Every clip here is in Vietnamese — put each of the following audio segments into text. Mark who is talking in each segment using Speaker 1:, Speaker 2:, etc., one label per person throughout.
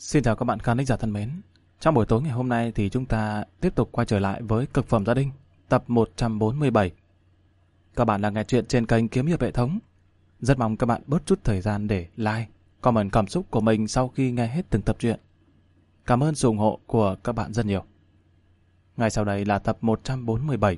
Speaker 1: Xin chào các bạn khán giả thân mến. Trong buổi tối ngày hôm nay thì chúng ta tiếp tục quay trở lại với Cực phẩm gia đình, tập 147. Các bạn đang nghe chuyện trên kênh Kiếm Hiệp Hệ Thống. Rất mong các bạn bớt chút thời gian để like, comment cảm xúc của mình sau khi nghe hết từng tập truyện. Cảm ơn sự ủng hộ của các bạn rất nhiều. Ngay sau đây là tập 147.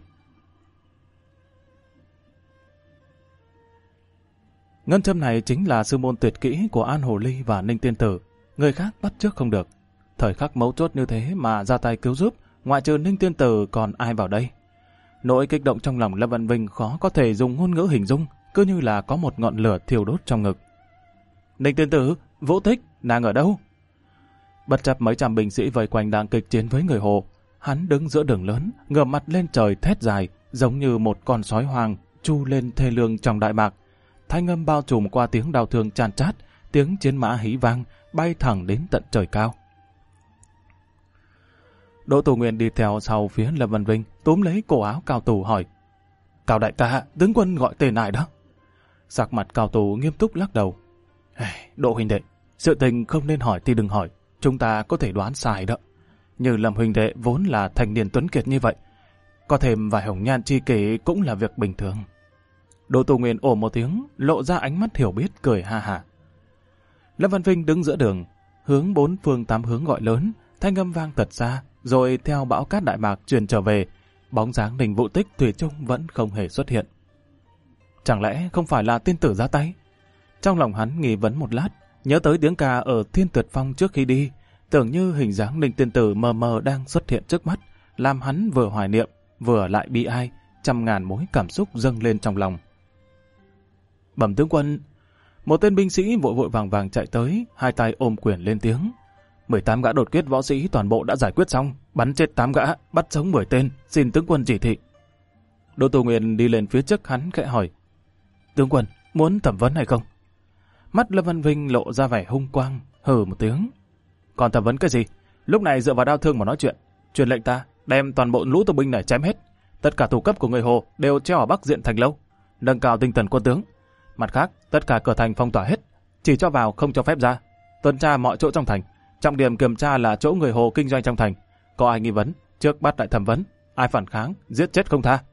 Speaker 1: Ngân châm này chính là sư môn tuyệt kỹ của An Hồ Ly và Ninh Tiên Tử. Người khác bắt chước không được. Thời khắc mấu chốt như thế mà ra tay cứu giúp, ngoại trừ Ninh Tiên Tử còn ai vào đây? Nỗi kích động trong lòng Lâm Văn Vinh khó có thể dùng ngôn ngữ hình dung, cứ như là có một ngọn lửa thiêu đốt trong ngực. Ninh Tiên Tử, Vũ Tích, nàng ở đâu? Bất chấp mấy trăm binh sĩ vây quanh đang kịch chiến với người Hồ, hắn đứng giữa đường lớn, ngửa mặt lên trời thét dài, giống như một con sói hoang chu lên thê lương trong đại mạc. Thanh âm bao trùm qua tiếng đao thương chan chát, tiếng chiến mã hí vang, bay thẳng đến tận trời cao. Đỗ Tù Nguyên đi theo sau phía Lâm Văn Vinh, túm lấy cổ áo Cao Tù hỏi: Cao đại ca, tướng quân gọi tên ai đó? Sắc mặt Cao Tù nghiêm túc lắc đầu: Đỗ huynh đệ, sự tình không nên hỏi thì đừng hỏi, chúng ta có thể đoán sai đó. Như Lâm huynh đệ vốn là thanh niên tuấn kiệt như vậy, có thêm vài hồng nhan chi kỷ cũng là việc bình thường. Đỗ Tù Nguyên ồ một tiếng, lộ ra ánh mắt hiểu biết, cười ha hả. Lâm Văn Vinh đứng giữa đường, hướng bốn phương tám hướng gọi lớn, thanh âm vang thật xa, rồi theo bão cát đại mạc truyền trở về, bóng dáng Ninh Vũ Tích thủy chung vẫn không hề xuất hiện. Chẳng lẽ không phải là tiên tử ra tay? Trong lòng hắn nghi vấn một lát, nhớ tới tiếng ca ở Thiên Tuyệt Phong trước khi đi, tưởng như hình dáng Ninh tiên tử mờ mờ đang xuất hiện trước mắt, làm hắn vừa hoài niệm, vừa lại bi ai, trăm ngàn mối cảm xúc dâng lên trong lòng. Bẩm tướng quân, một tên binh sĩ vội vội vàng vàng chạy tới, hai tay ôm quyền lên tiếng: 18 gã đột quyết võ sĩ toàn bộ đã giải quyết xong, bắn chết 8 gã, bắt sống 10 tên, xin tướng quân chỉ thị. Đỗ Tù Nguyên đi lên phía trước hắn khẽ hỏi: Tướng quân, muốn thẩm vấn hay không? Mắt Lâm Văn Vinh lộ ra vẻ hung quang, hừ một tiếng: Còn thẩm vấn cái gì? Lúc này dựa vào đao thương mà nói chuyện. Truyền lệnh ta đem toàn bộ lũ tù binh này chém hết. Tất cả thủ cấp của người Hồ đều treo ở Bắc Diện thành lâu, nâng cao tinh thần quân tướng. Mặt khác, tất cả cửa thành phong tỏa hết, chỉ cho vào không cho phép ra. Tuần tra mọi chỗ trong thành, trọng điểm kiểm tra là chỗ người Hồ kinh doanh trong thành. Có ai nghi vấn, trước bắt lại thẩm vấn, ai phản kháng, giết chết không tha.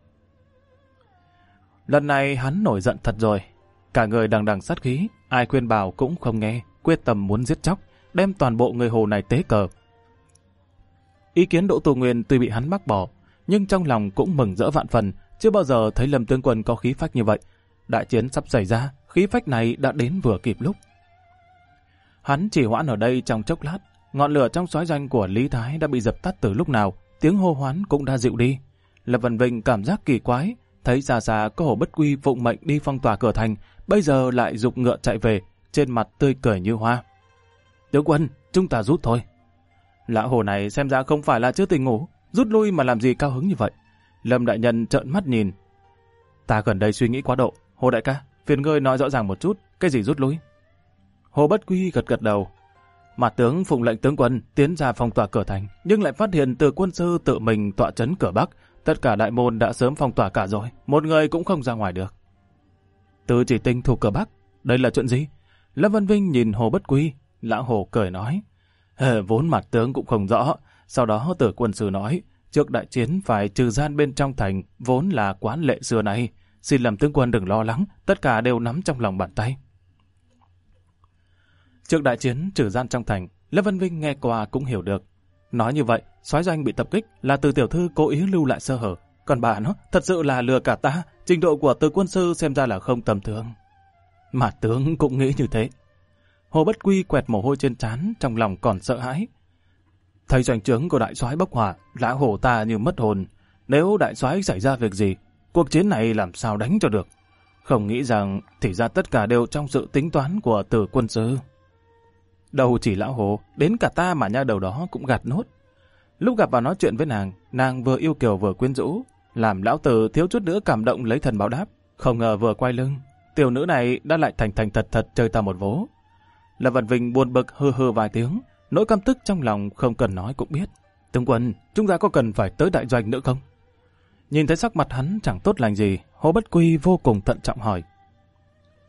Speaker 1: Lần này hắn nổi giận thật rồi, cả người đằng đằng sát khí, ai khuyên bảo cũng không nghe, quyết tâm muốn giết chóc, đem toàn bộ người Hồ này tế cờ. Ý kiến Đỗ Tù Nguyên tuy bị hắn bác bỏ, nhưng trong lòng cũng mừng rỡ vạn phần, chưa bao giờ thấy Lâm tướng quân có khí phách như vậy. Đại chiến sắp xảy ra, khí phách này đã đến vừa kịp lúc. Hắn chỉ hoãn ở đây trong chốc lát, ngọn lửa trong xoáy doanh của Lý Thái đã bị dập tắt từ lúc nào, tiếng hô hoán cũng đã dịu đi. Lâm Văn Vinh cảm giác kỳ quái, thấy xa xa có Hồ Bất Quy phụng mệnh đi phong tỏa cửa thành, bây giờ lại giục ngựa chạy về, trên mặt tươi cười như hoa. Tướng quân, chúng ta rút thôi. Lão Hồ này xem ra không phải là chưa tỉnh ngủ, rút lui mà làm gì cao hứng như vậy. Lâm đại nhân trợn mắt nhìn: Ta gần đây suy nghĩ quá độ. Hồ đại ca, phiền ngươi nói rõ ràng một chút, cái gì rút lui? Hồ Bất Quy gật gật đầu: Mặt tướng phụng lệnh tướng quân tiến ra phong tỏa cửa thành, nhưng lại phát hiện từ quân sư tự mình tọa trấn cửa Bắc, tất cả đại môn đã sớm phong tỏa cả rồi, một người cũng không ra ngoài được. Từ chỉ tinh thủ cửa Bắc, đây là chuyện gì? Lâm Văn Vinh nhìn Hồ Bất Quy, lão Hồ cười nói: Vốn mặt tướng cũng không rõ, sau đó từ quân sư nói, trước đại chiến phải trừ gian bên trong thành, vốn là quán lệ xưa này. Xin Lâm tướng quân đừng lo lắng, tất cả đều nắm trong lòng bàn tay. Trước đại chiến trừ gian trong thành, Lâm Văn Vinh nghe qua cũng hiểu được. Nói như vậy, soái doanh bị tập kích là Từ tiểu thư cố ý lưu lại sơ hở. Còn bà nó thật sự là lừa cả ta, trình độ của Từ quân sư xem ra là không tầm thường. Mà tướng cũng nghĩ như thế. Hồ Bất Quy quẹt mồ hôi trên trán, trong lòng còn sợ hãi. Thấy doanh trướng của đại soái bốc hỏa, lão Hồ ta như mất hồn. Nếu đại soái xảy ra việc gì, cuộc chiến này làm sao đánh cho được? Không nghĩ rằng thì ra tất cả đều trong sự tính toán của Từ quân sư. Đâu chỉ lão Hồ, đến cả ta mà nha đầu đó cũng gạt nốt. Lúc gặp vào nói chuyện với nàng vừa yêu kiều vừa quyến rũ, làm lão Từ thiếu chút nữa cảm động lấy thần báo đáp. Không ngờ vừa quay lưng, tiểu nữ này đã lại thành thật thật chơi ta một vố. Lâm Văn Vinh buồn bực hừ hừ vài tiếng, nỗi căm tức trong lòng không cần nói cũng biết. Tướng quân, chúng ta có cần phải tới đại doanh nữa không? Nhìn thấy sắc mặt hắn chẳng tốt lành gì, Hồ Bất Quy vô cùng thận trọng hỏi: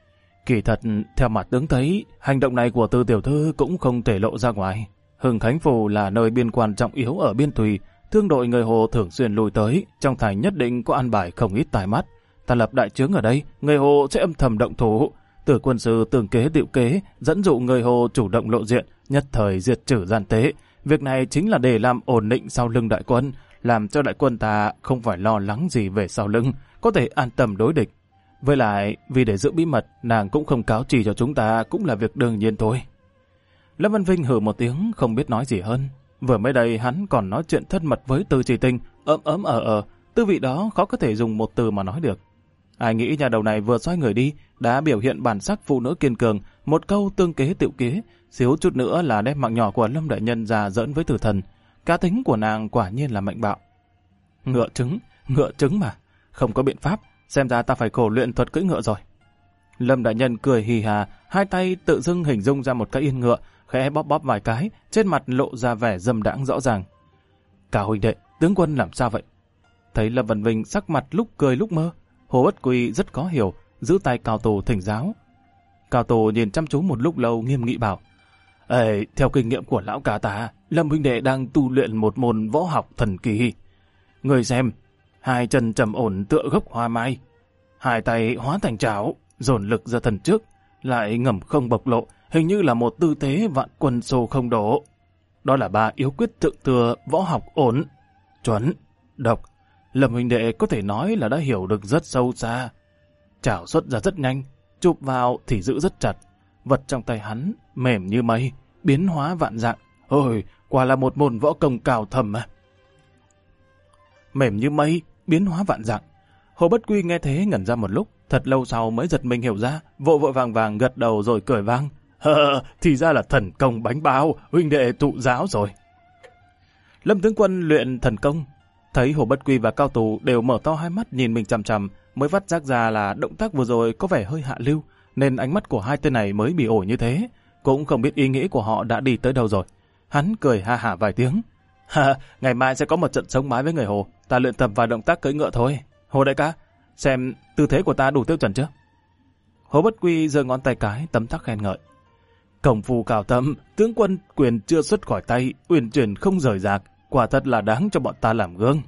Speaker 1: Kỳ thật, theo mặt tướng thấy, hành động này của Tư tiểu thư cũng không thể lộ ra ngoài. Hưng Khánh Phủ là nơi biên quan trọng yếu ở biên thùy, thương đội người Hồ thường xuyên lui tới, trong thành nhất định có an bài không ít tai mắt. Ta lập đại trướng ở đây, người Hồ sẽ âm thầm động thủ. Từ quân sư tường kế tiệu kế, dẫn dụ người Hồ chủ động lộ diện, nhất thời diệt trừ gian tế. Việc này chính là để làm ổn định sau lưng đại quân, làm cho đại quân ta không phải lo lắng gì về sau lưng, có thể an tâm đối địch. Với lại, vì để giữ bí mật, nàng cũng không cáo trì cho chúng ta cũng là việc đương nhiên thôi. Lâm Văn Vinh hừ một tiếng, không biết nói gì hơn. Vừa mới đây hắn còn nói chuyện thân mật với Từ Chỉ Tinh, ấm tư vị đó khó có thể dùng một từ mà nói được. Ai nghĩ nhà đầu này vừa xoay người đi, đã biểu hiện bản sắc phụ nữ kiên cường, một câu tương kế tiệu kế, xíu chút nữa là đem mạng nhỏ của Lâm đại nhân ra giỡn với tử thần. Cá tính của nàng quả nhiên là mạnh bạo. Ngựa trứng mà, không có biện pháp, xem ra ta phải khổ luyện thuật cưỡi ngựa rồi. Lâm đại nhân cười hì hà, hai tay tự dưng hình dung ra một cái yên ngựa, khẽ bóp bóp vài cái, trên mặt lộ ra vẻ dâm đãng rõ ràng. Cả huynh đệ, tướng quân làm sao vậy? Thấy Lâm Văn Vinh sắc mặt lúc cười lúc mơ, Hồ Bất Quy rất có hiểu, giữ tay Cao Tù thỉnh giáo. Cao Tù nhìn chăm chú một lúc lâu nghiêm nghị bảo, theo kinh nghiệm của lão cả ta, Lâm huynh đệ đang tu luyện một môn võ học thần kỳ. Người xem, hai chân trầm ổn tựa gốc hoa mai, hai tay hóa thành chảo, dồn lực ra thần trước, lại ngầm không bộc lộ, hình như là một tư thế vạn quân xô không đổ. Đó là ba yếu quyết thượng thừa võ học ổn, chuẩn, độc. Lâm huynh đệ có thể nói là đã hiểu được rất sâu xa. Chảo xuất ra rất nhanh, chụp vào thì giữ rất chặt. Vật trong tay hắn mềm như mây, biến hóa vạn dạng. Ôi, quả là một môn võ công cao thầm à. Mềm như mây, biến hóa vạn dạng. Hồ Bất Quy nghe thế ngẩn ra một lúc, thật lâu sau mới giật mình hiểu ra, vội vội vàng vàng gật đầu rồi cười vang. Thì ra là thần công bánh bao, huynh đệ tụ giáo rồi. Lâm tướng quân luyện thần công, thấy Hồ Bất Quy và Cao Tù đều mở to hai mắt nhìn mình chằm chằm, mới vắt giác ra là động tác vừa rồi có vẻ hơi hạ lưu, nên ánh mắt của hai tên này mới bị ổi như thế. Cũng không biết ý nghĩ của họ đã đi tới đâu rồi. Hắn cười ha hả vài tiếng. Ngày mai sẽ có một trận sống mái với người Hồ, ta luyện tập vài động tác cưỡi ngựa thôi. Hồ đại ca, xem tư thế của ta đủ tiêu chuẩn chưa? Hồ Bất Quy giơ ngón tay cái tấm tắc khen ngợi. Công phu cao thâm, tướng quân quyền chưa xuất khỏi tay, uyển chuyển không rời rạc, quả thật là đáng cho bọn ta làm gương.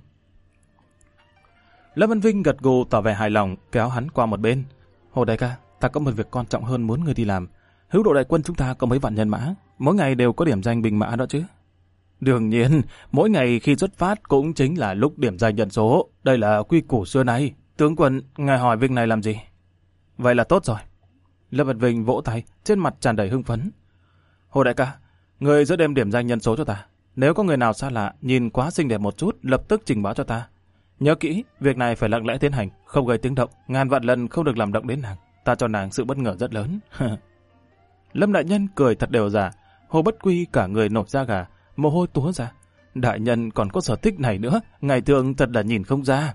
Speaker 1: Lâm Văn Vinh gật gù tỏ vẻ hài lòng, kéo hắn qua một bên. Hồ đại ca, ta có một việc quan trọng hơn muốn ngươi đi làm. Hữu độ đại quân chúng ta có mấy vạn nhân mã, mỗi ngày đều có điểm danh binh mã đó chứ. Đương nhiên, mỗi ngày khi xuất phát cũng chính là lúc điểm danh nhân số. Đây là quy củ xưa nay. Tướng quân, ngài hỏi việc này làm gì? Vậy là tốt rồi. Lâm Văn Vinh vỗ tay, trên mặt tràn đầy hưng phấn. Hồ đại ca, người giữa đêm điểm danh nhân số cho ta. Nếu có người nào xa lạ, nhìn quá xinh đẹp một chút, lập tức trình báo cho ta. Nhớ kỹ, việc này phải lặng lẽ tiến hành, không gây tiếng động, ngàn vạn lần không được làm động đến nàng. Ta cho nàng sự bất ngờ rất lớn. Lâm đại nhân cười thật đều giả. Hồ Bất Quy cả người nổi da gà, mồ hôi túa ra. Đại nhân còn có sở thích này nữa, ngày thường thật là nhìn không ra.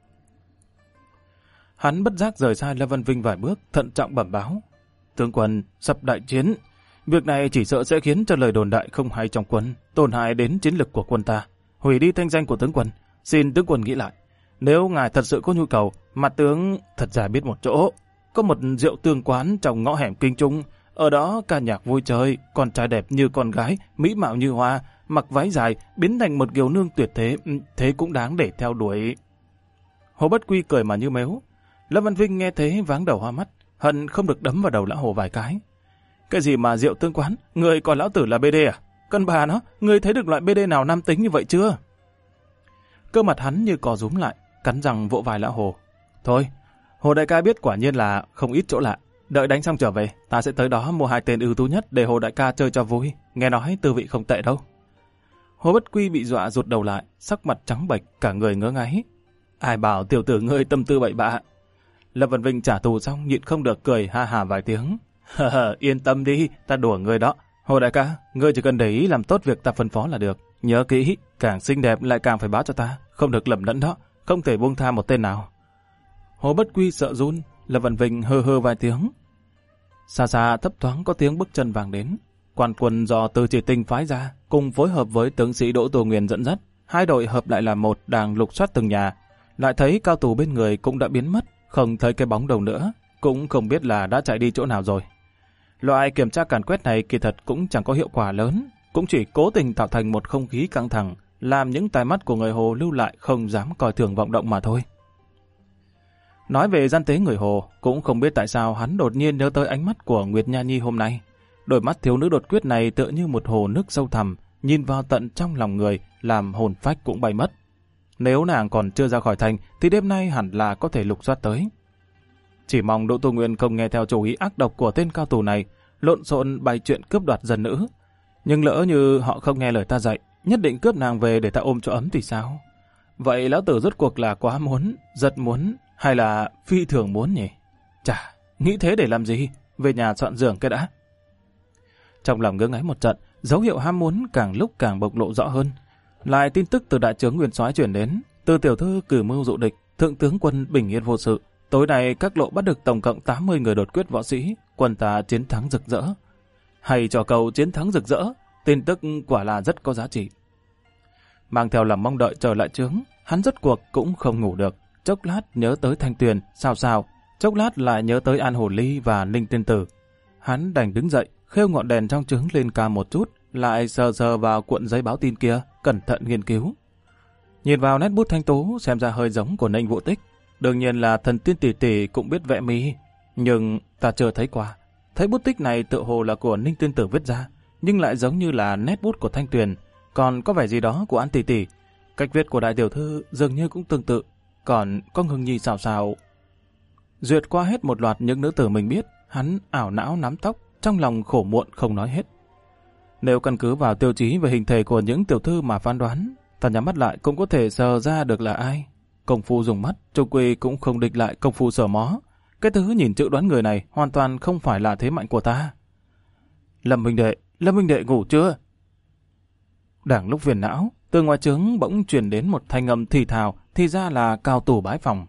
Speaker 1: Hắn bất giác rời xa Lâm Văn Vinh vài bước, thận trọng bẩm báo. Tướng quân, sắp đại chiến. Việc này chỉ sợ sẽ khiến cho lời đồn đại không hay trong quân, tổn hại đến chiến lực của quân ta, hủy đi thanh danh của tướng quân. Xin tướng quân nghĩ lại. Nếu ngài thật sự có nhu cầu, mặt tướng thật ra biết một chỗ. Có một rượu tương quán trong ngõ hẻm Kinh Trung. Ở đó ca nhạc vui chơi, con trai đẹp như con gái, mỹ mạo như hoa, mặc váy dài, biến thành một kiều nương tuyệt thế, thế cũng đáng để theo đuổi. Hồ Bất Quy cười mà như mếu. Lâm Văn Vinh nghe thế váng đầu hoa mắt, hận không được đấm vào đầu lão Hồ vài cái. Cái gì mà rượu tương quán, người coi lão tử là BD à? Con bà nó, người thấy được loại BD nào nam tính như vậy chưa? Cơ mặt hắn như cò rúm lại, cắn răng vỗ vai lão Hồ. Thôi, Hồ đại ca biết quả nhiên là không ít chỗ lạ. Đợi đánh xong trở về, ta sẽ tới đó mua hai tên ưu tú nhất để Hồ đại ca chơi cho vui. Nghe nói tư vị không tệ đâu. Hồ Bất Quy bị dọa rụt đầu lại, sắc mặt trắng bệch, cả người ngớ ngáy. Ai bảo tiểu tử ngươi tâm tư bậy bạ. Lâm Văn Vinh trả thù xong nhịn không được cười ha hà vài tiếng. Yên tâm đi, ta đùa ngươi đó. Hồ đại ca, ngươi chỉ cần để ý làm tốt việc ta phân phó là được. Nhớ kỹ, càng xinh đẹp lại càng phải báo cho ta, không được lầm lẫn đó, không thể buông tha một tên nào. Hồ Bất Quy sợ run, Lâm Văn Vinh hơ vài tiếng. Xa xa thấp thoáng có tiếng bước chân vàng đến. Quan quân do Từ Chỉ Tinh phái ra, cùng phối hợp với tướng sĩ Đỗ Tù Nguyên dẫn dắt, hai đội hợp lại là một, đang lục soát từng nhà. Lại thấy Cao Tù bên người cũng đã biến mất, không thấy cái bóng đâu nữa. cũng không biết là đã chạy đi chỗ nào rồi. Loại kiểm tra càn quét này kỳ thật cũng chẳng có hiệu quả lớn, cũng chỉ cố tình tạo thành một không khí căng thẳng, làm những tai mắt của người Hồ lưu lại không dám coi thường vọng động mà thôi. Nói về gian tế người Hồ, cũng không biết tại sao hắn đột nhiên nhớ tới ánh mắt của Nguyệt Nha Nhi hôm nay. Đôi mắt thiếu nữ đột quyết này tựa như một hồ nước sâu thẳm, nhìn vào tận trong lòng người, làm hồn phách cũng bay mất. Nếu nàng còn chưa ra khỏi thành, thì đêm nay hẳn là có thể lục soát tới. Chỉ mong Đỗ Tu Nguyên không nghe theo chủ ý ác độc của tên cao tù này, lộn xộn bày chuyện cướp đoạt dân nữ. Nhưng lỡ như họ không nghe lời ta dạy, nhất định cướp nàng về để ta ôm cho ấm thì sao? Vậy lão tử rốt cuộc là quá muốn, rất muốn, hay là phi thường muốn nhỉ? Chà, nghĩ thế để làm gì? Về nhà soạn giường cái đã. Trong lòng ngưỡng ấy một trận, dấu hiệu ham muốn càng lúc càng bộc lộ rõ hơn. Lại tin tức từ đại tướng Nguyên Soái chuyển đến, từ tiểu thư cử mưu dụ địch, thượng tướng quân bình yên vô sự. Tối nay các lộ bắt được tổng cộng 80 người đột quyết võ sĩ, quân ta chiến thắng rực rỡ. Hay cho cầu chiến thắng rực rỡ, tin tức quả là rất có giá trị. Mang theo lòng mong đợi trở lại trướng, hắn rốt cuộc cũng không ngủ được. Chốc lát nhớ tới Thanh Tuyền, sao, chốc lát lại nhớ tới An Hồ Ly và Ninh Tiên Tử. Hắn đành đứng dậy, khêu ngọn đèn trong trứng lên cao một chút, lại sờ vào cuộn giấy báo tin kia, cẩn thận nghiên cứu. Nhìn vào nét bút thanh tú xem ra hơi giống của Ninh Vũ Tích. Đương nhiên là thần tiên tỷ tỷ cũng biết vẽ mi, nhưng ta chưa thấy qua. Thấy bút tích này tựa hồ là của Ninh Tiên Tử viết ra, nhưng lại giống như là nét bút của Thanh Tuyền, còn có vẻ gì đó của An tỷ tỷ. Cách viết của đại tiểu thư dường như cũng tương tự, còn có Ngưng Nhi sao. Duyệt qua hết một loạt những nữ tử mình biết, hắn ảo não nắm tóc, trong lòng khổ muộn không nói hết. Nếu căn cứ vào tiêu chí về hình thể của những tiểu thư mà phán đoán, ta nhắm mắt lại cũng có thể sờ ra được là ai. Công phu dùng mắt, trung quy cũng không địch lại công phu sờ mó. Cái thứ nhìn chữ đoán người này hoàn toàn không phải là thế mạnh của ta. Lâm huynh đệ ngủ chưa? Đang lúc phiền não, từ ngoài trướng bỗng truyền đến một thanh âm thì thào, thì ra là Cao Tù bái phòng.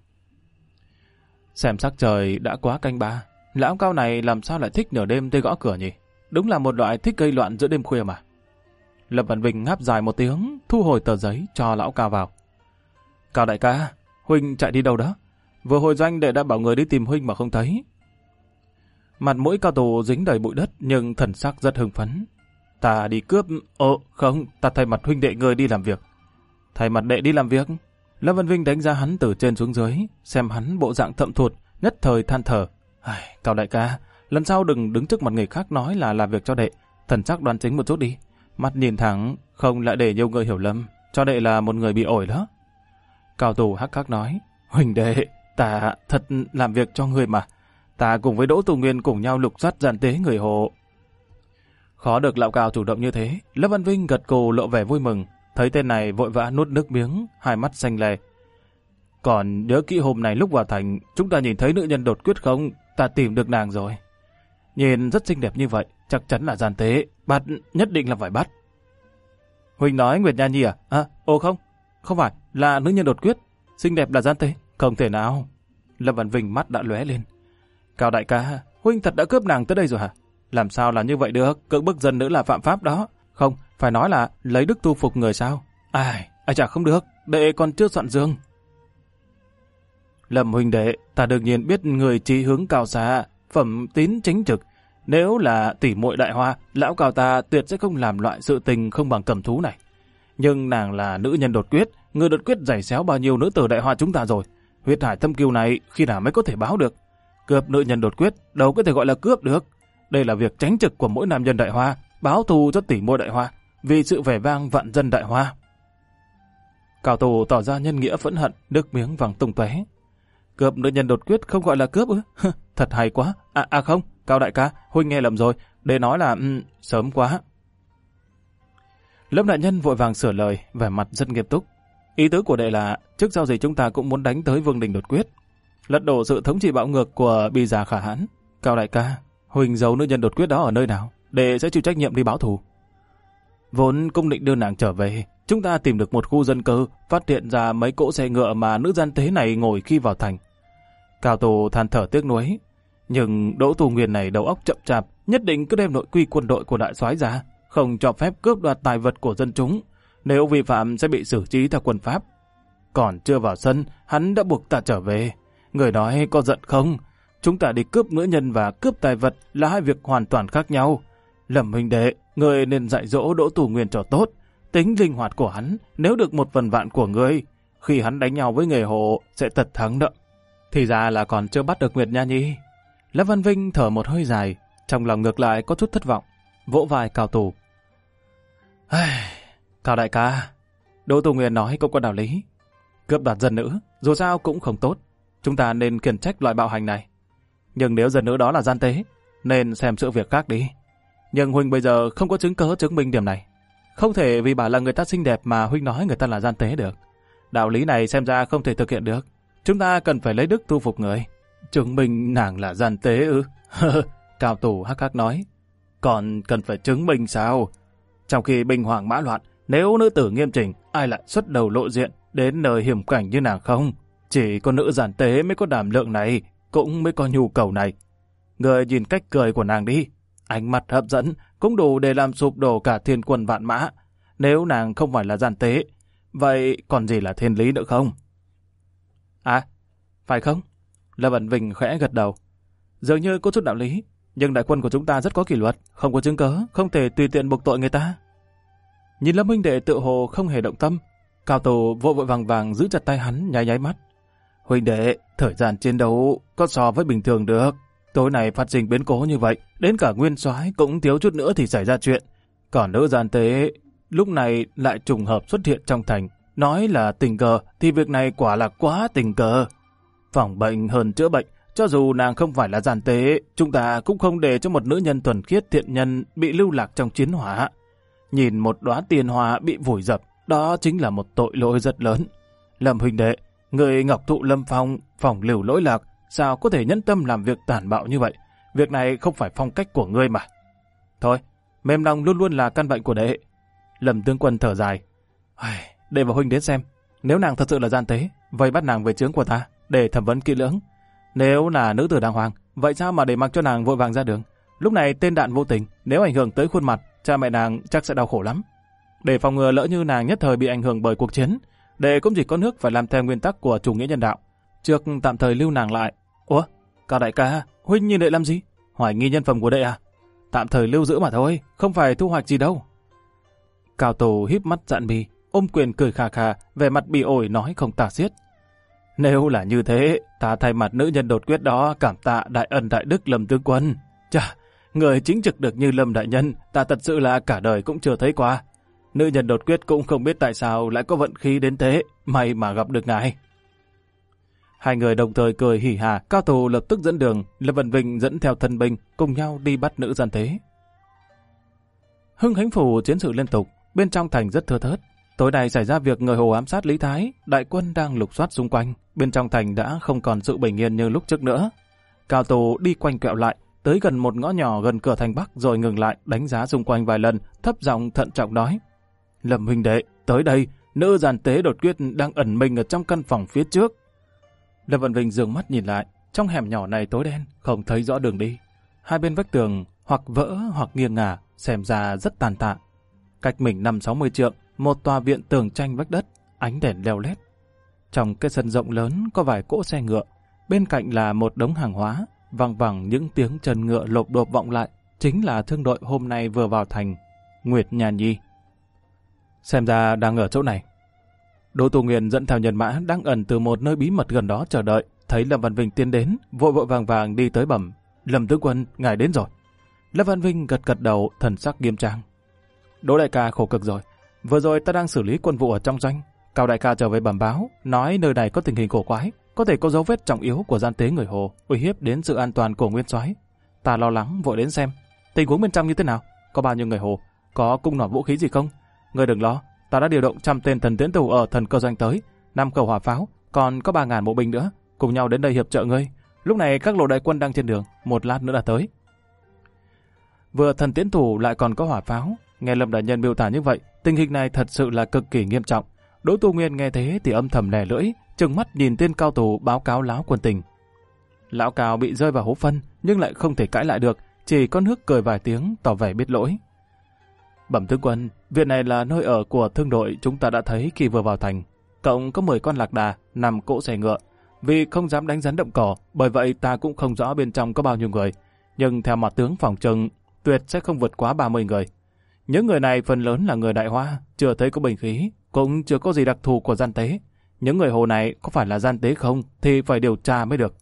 Speaker 1: Xem sắc trời đã quá canh ba, lão Cao này làm sao lại thích nửa đêm tới gõ cửa nhỉ? Đúng là một loại thích gây loạn giữa đêm khuya mà. Lâm Văn Vinh ngáp dài một tiếng, thu hồi tờ giấy cho lão Cao vào. Cao đại ca, huynh chạy đi đâu đó? Vừa hồi doanh đệ đã bảo người đi tìm huynh mà không thấy. Mặt mũi Cao Tù dính đầy bụi đất nhưng thần sắc rất hưng phấn. Ta đi cướp... không, ta thay mặt huynh đệ người đi làm việc. Thay mặt đệ đi làm việc? Lâm Văn Vinh đánh giá hắn từ trên xuống dưới, xem hắn bộ dạng thậm thụt, nhất thời than thở. Cao đại ca, lần sau đừng đứng trước mặt người khác nói là làm việc cho đệ, thần sắc đoan chính một chút đi. Mắt nhìn thẳng, không lại để nhiều người hiểu lầm, cho đệ là một người bị ổi đó. Cao Tù hắc hắc nói, huynh đệ, ta thật làm việc cho người mà. Ta cùng với Đỗ Tu Nguyên cùng nhau lục soát gian tế người Hồ. Khó được lão Cao chủ động như thế, Lâm Văn Vinh gật cù lộ vẻ vui mừng, thấy tên này vội vã nuốt nước miếng, hai mắt xanh lè. Còn nhớ kỹ hôm nay lúc vào thành, chúng ta nhìn thấy nữ nhân đột quyết không? Ta tìm được nàng rồi. Nhìn rất xinh đẹp như vậy, chắc chắn là gian tế, bắt nhất định là phải bắt. Huỳnh nói Nguyệt Nha Nhi à? Không phải, là nữ nhân đột quyết, xinh đẹp là gian tế, không thể nào. Lâm Văn Vinh mắt đã lóe lên. Cao đại ca, huynh thật đã cướp nàng tới đây rồi hả? Làm sao là như vậy được, cưỡng bức dân nữ là phạm pháp đó. Không, phải nói là lấy đức tu phục người sao? Chả không được, đệ còn chưa soạn giường. Lâm huynh đệ, ta đương nhiên biết người chí hướng cao xa, phẩm tín chính trực. Nếu là tỷ muội đại hoa, lão Cao ta tuyệt sẽ không làm loại sự tình không bằng cầm thú này. Nhưng nàng là nữ nhân đột quyết, người đột quyết giày xéo bao nhiêu nữ tử đại hoa chúng ta rồi. Huyết hải thâm cừu này khi nào mới có thể báo được? Cướp nữ nhân đột quyết đâu có thể gọi là cướp được. Đây là việc tránh trực của mỗi nam nhân đại hoa, báo thù cho tỷ muội đại hoa, vì sự vẻ vang vạn dân đại hoa. Cao Tù tỏ ra nhân nghĩa phẫn hận, nước miếng vàng tung tóe. Cướp nữ nhân đột quyết không gọi là cướp ư? Thật hay quá. Không, Cao đại ca, huynh nghe lầm rồi, để nói là sớm quá. Lâm đại nhân vội vàng sửa lời, vẻ mặt rất nghiêm túc. Ý tứ của đệ là trước sau gì chúng ta cũng muốn đánh tới Vương Đình đột quyết, lật đổ sự thống trị bạo ngược của Bì già Khả Hãn. Cao đại ca, huynh giấu nữ nhân đột quyết đó ở nơi nào? Đệ sẽ chịu trách nhiệm đi báo thù. Vốn cũng định đưa nàng trở về, chúng ta tìm được một khu dân cư, phát hiện ra mấy cỗ xe ngựa mà nữ gian tế này ngồi khi vào thành. Cao Tù than thở tiếc nuối, nhưng Đỗ Tu Nguyên này đầu óc chậm chạp, nhất định cứ đem nội quy quân đội của đại soái ra, không cho phép cướp đoạt tài vật của dân chúng, nếu vi phạm sẽ bị xử trí theo quân pháp. Còn chưa vào sân, hắn đã buộc ta trở về. Người nói có giận không? chúng ta đi cướp nữ nhân và cướp tài vật là hai việc hoàn toàn khác nhau. Lâm huynh đệ, người nên dạy dỗ Đỗ Tù Nguyên cho tốt. Tính linh hoạt của hắn, nếu được 1/1000 của ngươi, khi hắn đánh nhau với người Hồ sẽ tật thắng đó. Thì ra là còn chưa bắt được Nguyệt Nha Nhi. Lâm Văn Vinh thở một hơi dài, trong lòng ngược lại có chút thất vọng, vỗ vai Cao Tù. Cao đại ca, Đỗ Tù Nguyên nói cũng có đạo lý. Cướp đoạt dân nữ, dù sao cũng không tốt. Chúng ta nên khiển trách loại bạo hành này. Nhưng nếu dân nữ đó là gian tế, nên xem sự việc khác đi. Nhưng huynh bây giờ không có chứng cớ chứng minh điểm này. Không thể vì bảo là người ta xinh đẹp mà huynh nói người ta là gian tế được. Đạo lý này xem ra không thể thực hiện được. Chúng ta cần phải lấy đức thu phục người. Chứng minh nàng là gian tế ư? Cao Tù hắc hắc nói. Còn cần phải chứng minh sao? Trong khi binh hoàng mã loạn, nếu nữ tử nghiêm chỉnh, ai lại xuất đầu lộ diện đến nơi hiểm cảnh như nàng không? Chỉ có nữ giản tế mới có đảm lượng này, cũng mới có nhu cầu này. Người nhìn cách cười của nàng đi, ánh mặt hấp dẫn cũng đủ để làm sụp đổ cả thiên quân vạn mã. Nếu nàng không phải là gian tế, vậy còn gì là thiên lý nữa không? À, phải không? Lâm Văn Vinh khẽ gật đầu. Dường như có chút đạo lý, nhưng đại quân của chúng ta rất có kỷ luật, không có chứng cớ, không thể tùy tiện buộc tội người ta. Nhìn Lâm huynh đệ tự hồ không hề động tâm, Cao Tù vội vội vàng vàng giữ chặt tay hắn, nháy nháy mắt. Huynh đệ, thời gian chiến đấu có so với bình thường được. Tối nay phát sinh biến cố như vậy, đến cả nguyên soái cũng thiếu chút nữa thì xảy ra chuyện. Còn nữ gian tế, lúc này lại trùng hợp xuất hiện trong thành. Nói là tình cờ, thì việc này quả là quá tình cờ. Phòng bệnh hơn chữa bệnh, cho dù nàng không phải là gian tế, chúng ta cũng không để cho một nữ nhân thuần khiết thiện nhân bị lưu lạc trong chiến hỏa. Nhìn một đóa tiền hoa bị vùi dập, đó chính là một tội lỗi rất lớn. Lâm huynh đệ, người Ngọc Thụ Lâm Phong, phòng liều lỗi lạc, sao có thể nhẫn tâm làm việc tàn bạo như vậy? Việc này không phải phong cách của ngươi mà. Thôi, mềm lòng luôn luôn là căn bệnh của đệ. Lâm tướng quân thở dài. Đệ và huynh đến xem, nếu nàng thật sự là gian tế, vậy bắt nàng về trướng của ta, để thẩm vấn kỹ lưỡng. Nếu là nữ tử đàng hoàng, vậy sao mà để mặc cho nàng vội vàng ra đường? Lúc này tên đạn vô tình, nếu ảnh hưởng tới khuôn mặt, cha mẹ nàng chắc sẽ đau khổ lắm. Để phòng ngừa lỡ như nàng nhất thời bị ảnh hưởng bởi cuộc chiến, đệ cũng chỉ có nước phải làm theo nguyên tắc của chủ nghĩa nhân đạo. Trước tạm thời lưu nàng lại. Ủa, Cao đại ca, huynh nhìn đệ làm gì? Hoài nghi nhân phẩm của đệ à? Tạm thời lưu giữ mà thôi, không phải thu hoạch gì đâu. Cao Tù híp mắt dạn bì, ôm quyền cười khà khà, vẻ mặt bỉ ổi nói không tả xiết. Nếu là như thế, ta thay mặt nữ nhân đột quyết đó cảm tạ đại ân đại đức Lâm tướng quân. Chà, người chính trực được như Lâm đại nhân, ta thật sự là cả đời cũng chưa thấy qua. Nữ nhân đột quyết cũng không biết tại sao lại có vận khí đến thế, may mà gặp được ngài. Hai người đồng thời cười hỉ hà, Cao Tù lập tức dẫn đường, Lâm Văn Vinh dẫn theo thân binh, cùng nhau đi bắt nữ gian tế. Hưng Khánh Phủ chiến sự liên tục, bên trong thành rất thưa thớt. Tối nay xảy ra việc người Hồ ám sát Lý Thái, đại quân đang lục soát xung quanh, bên trong thành đã không còn sự bình yên như lúc trước nữa. Cao Tù đi quanh quẹo lại, tới gần một ngõ nhỏ gần cửa thành Bắc rồi ngừng lại đánh giá xung quanh vài lần, thấp giọng thận trọng nói. Lâm huynh đệ, tới đây, nữ gian tế đột quyết đang ẩn mình ở trong căn phòng phía trước. Lâm Văn Vinh dường mắt nhìn lại, trong hẻm nhỏ này tối đen, không thấy rõ đường đi. Hai bên vách tường hoặc vỡ hoặc nghiêng ngả, xem ra rất tàn tạ. Cách mình 50-60 trượng, một tòa viện tường tranh vách đất, ánh đèn leo lét. Trong cái sân rộng lớn có vài cỗ xe ngựa, bên cạnh là một đống hàng hóa, văng vẳng những tiếng chân ngựa lộp độp vọng lại, chính là thương đội hôm nay vừa vào thành, Nguyệt Nha Nhi. Xem ra đang ở chỗ này. Đỗ Tù Nguyên dẫn theo nhân mã đang ẩn từ một nơi bí mật gần đó chờ đợi, thấy Lâm Văn Vinh tiến đến, vội vội vàng vàng đi tới bẩm. Lâm tướng quân, ngài đến rồi. Lâm Văn Vinh gật gật đầu, thần sắc nghiêm trang. Đỗ đại ca khổ cực rồi. Vừa rồi ta đang xử lý quân vụ ở trong doanh. Cao đại ca trở về bẩm báo, nói nơi này có tình hình cổ quái, có thể có dấu vết trọng yếu của gian tế người Hồ, uy hiếp đến sự an toàn của nguyên soái. Ta lo lắng vội đến xem. Tình huống bên trong như thế nào? Có bao nhiêu người Hồ? Có cung nỏ vũ khí gì không? Ngươi đừng lo, ta đã điều động 100 tên thần tiến thủ ở thần cơ doanh tới, 5 khẩu hỏa pháo, còn có 3.000 bộ binh nữa, cùng nhau đến đây hiệp trợ ngươi. Lúc này các lộ đại quân đang trên đường, một lát nữa là tới. Vừa thần tiến thủ lại còn có hỏa pháo, nghe Lâm đại nhân miêu tả như vậy, tình hình này thật sự là cực kỳ nghiêm trọng. Đỗ Tù Nguyên nghe thế thì âm thầm lè lưỡi, trừng mắt nhìn tên cao thủ báo cáo láo quân tình. Lão Cao bị rơi vào hố phân, nhưng lại không thể cãi lại được, chỉ có nước cười vài tiếng tỏ vẻ biết lỗi. Bẩm tướng quân, viện này là nơi ở của thương đội chúng ta đã thấy khi vừa vào thành. Cộng có 10 con lạc đà, 5 cỗ xe ngựa. Vì không dám đánh rắn động cỏ, bởi vậy ta cũng không rõ bên trong có bao nhiêu người. Nhưng theo mặt tướng phòng trừng, tuyệt sẽ không vượt quá 30 người. Những người này phần lớn là người Đại Hoa, chưa thấy có binh khí, cũng chưa có gì đặc thù của gian tế. Những người Hồ này có phải là gian tế không thì phải điều tra mới được.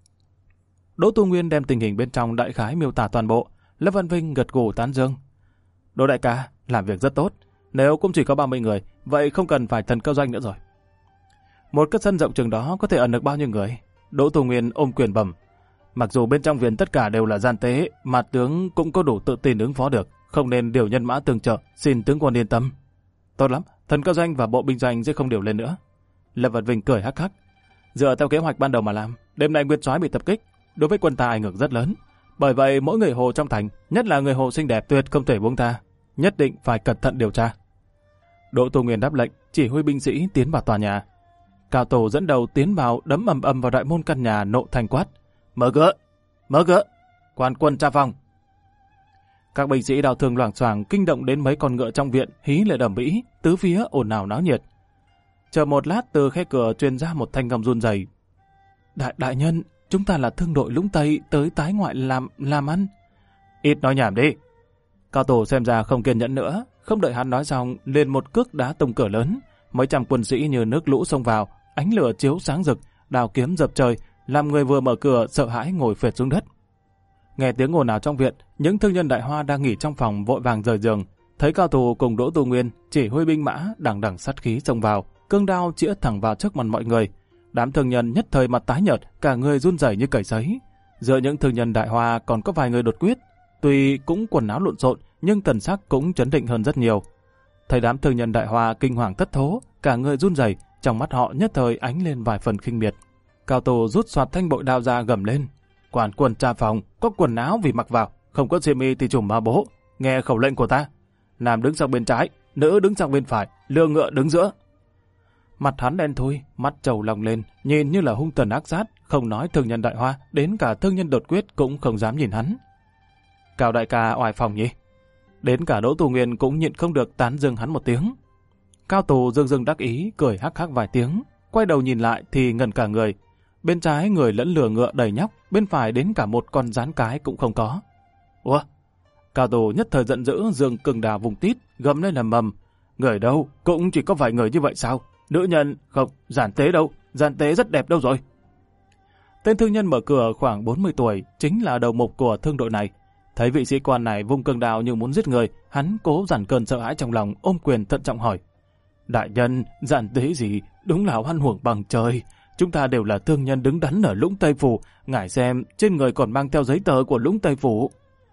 Speaker 1: Đỗ Tu Nguyên đem tình hình bên trong đại khái miêu tả toàn bộ. Lâm Văn Vinh gật gù tán dương. Đỗ đại ca làm việc rất tốt. Nếu cũng chỉ có 30 người, vậy không cần phải thần cơ doanh nữa rồi. Một cái sân rộng chừng đó có thể ẩn được bao nhiêu người? Đỗ Tu Nguyên ôm quyền bẩm. Mặc dù bên trong viện tất cả đều là gian tế, mà tướng cũng có đủ tự tin ứng phó được, không nên điều nhân mã tương trợ, xin tướng quân yên tâm. Tốt lắm, thần cơ doanh và bộ binh doanh sẽ không điều lên nữa. Lâm Văn Vinh cười hắc hắc. Dựa theo kế hoạch ban đầu mà làm, đêm nay Nguyên soái bị tập kích, đối với quân ta ảnh hưởng rất lớn. Bởi vậy mỗi người Hồ trong thành, nhất là người Hồ xinh đẹp tuyệt không thể buông tha, nhất định phải cẩn thận điều tra. Đỗ Tu Nguyên đáp lệnh, chỉ huy binh sĩ tiến vào tòa nhà. Cao Tổ dẫn đầu tiến vào, đấm ầm ầm vào đại môn căn nhà, nộ thành quát: Mở cửa, mở cửa, quan quân tra phòng. Các binh sĩ đào thương loảng xoảng kinh động đến mấy con ngựa trong viện, hí lệ đầm vĩ, tứ phía ồn ào náo nhiệt. Chờ một lát, từ khe cửa truyền ra một thanh âm run rẩy. Đại nhân, chúng ta là thương đội Lũng Tây tới tái ngoại làm ăn. Ít nói nhảm đi. Cao Tổ xem ra không kiên nhẫn nữa, không đợi hắn nói xong, liền một cước đá tung cửa lớn. Mấy trăm quân sĩ như nước lũ xông vào, ánh lửa chiếu sáng rực, đào kiếm dập trời, làm người vừa mở cửa sợ hãi ngồi phệt xuống đất. Nghe tiếng ồn ào trong viện, những thương nhân Đại Hoa đang nghỉ trong phòng vội vàng rời giường, thấy Cao Tổ cùng Đỗ Tu Nguyên chỉ huy binh mã đằng đằng sát khí xông vào, cương đao chĩa thẳng vào trước mặt mọi người. Đám thương nhân nhất thời mặt tái nhợt, cả người run rẩy như cầy sấy. Giữa những thương nhân Đại Hoa còn có vài người đột quyết, tuy cũng quần áo lộn xộn nhưng thần sắc cũng chấn định hơn rất nhiều. Thấy đám thương nhân Đại Hoa kinh hoàng thất thố, cả người run rẩy, trong mắt họ nhất thời ánh lên vài phần khinh miệt. Cao Tổ rút soạt thanh bội đao ra gầm lên: Quản quân tra phòng, có quần áo vì mặc vào, không có xiêm y thì trùm ba bố. Nghe khẩu lệnh của ta, nam đứng sang bên trái, nữ đứng sang bên phải, lừa ngựa đứng giữa. Mặt hắn đen thui, mắt trầu lòng lên, nhìn như là hung tàn ác sát, không nói thương nhân Đại Hoa, đến cả thương nhân đột quyết cũng không dám nhìn hắn. Cao đại ca oai phòng nhỉ? Đến cả Đỗ Tu Nguyên cũng nhịn không được tán dương hắn một tiếng. Cao Tổ dưng đắc ý, cười hắc hắc vài tiếng, quay đầu nhìn lại thì ngẩn cả người. Bên trái người lẫn lừa ngựa đầy nhóc, bên phải đến cả một con rán cái cũng không có. Ủa? Cao Tổ nhất thời giận dữ, giương cừng đà vùng tít, gầm lên lầm bầm. Người đâu? Cũng chỉ có vài người như vậy sao? Nữ nhân? Không, giản tế đâu? Giản tế rất đẹp đâu rồi? Tên thương nhân mở cửa khoảng 40 tuổi, chính là đầu mục của thương đội này. Thấy vị sĩ quan này vung cương đao như muốn giết người, hắn cố dằn cơn sợ hãi trong lòng, ôm quyền thận trọng hỏi. Đại nhân, giản tế gì? Đúng là hoan hưởng bằng trời. Chúng ta đều là thương nhân đứng đắn ở Lũng Tây Phủ, ngài xem, trên người còn mang theo giấy tờ của Lũng Tây Phủ.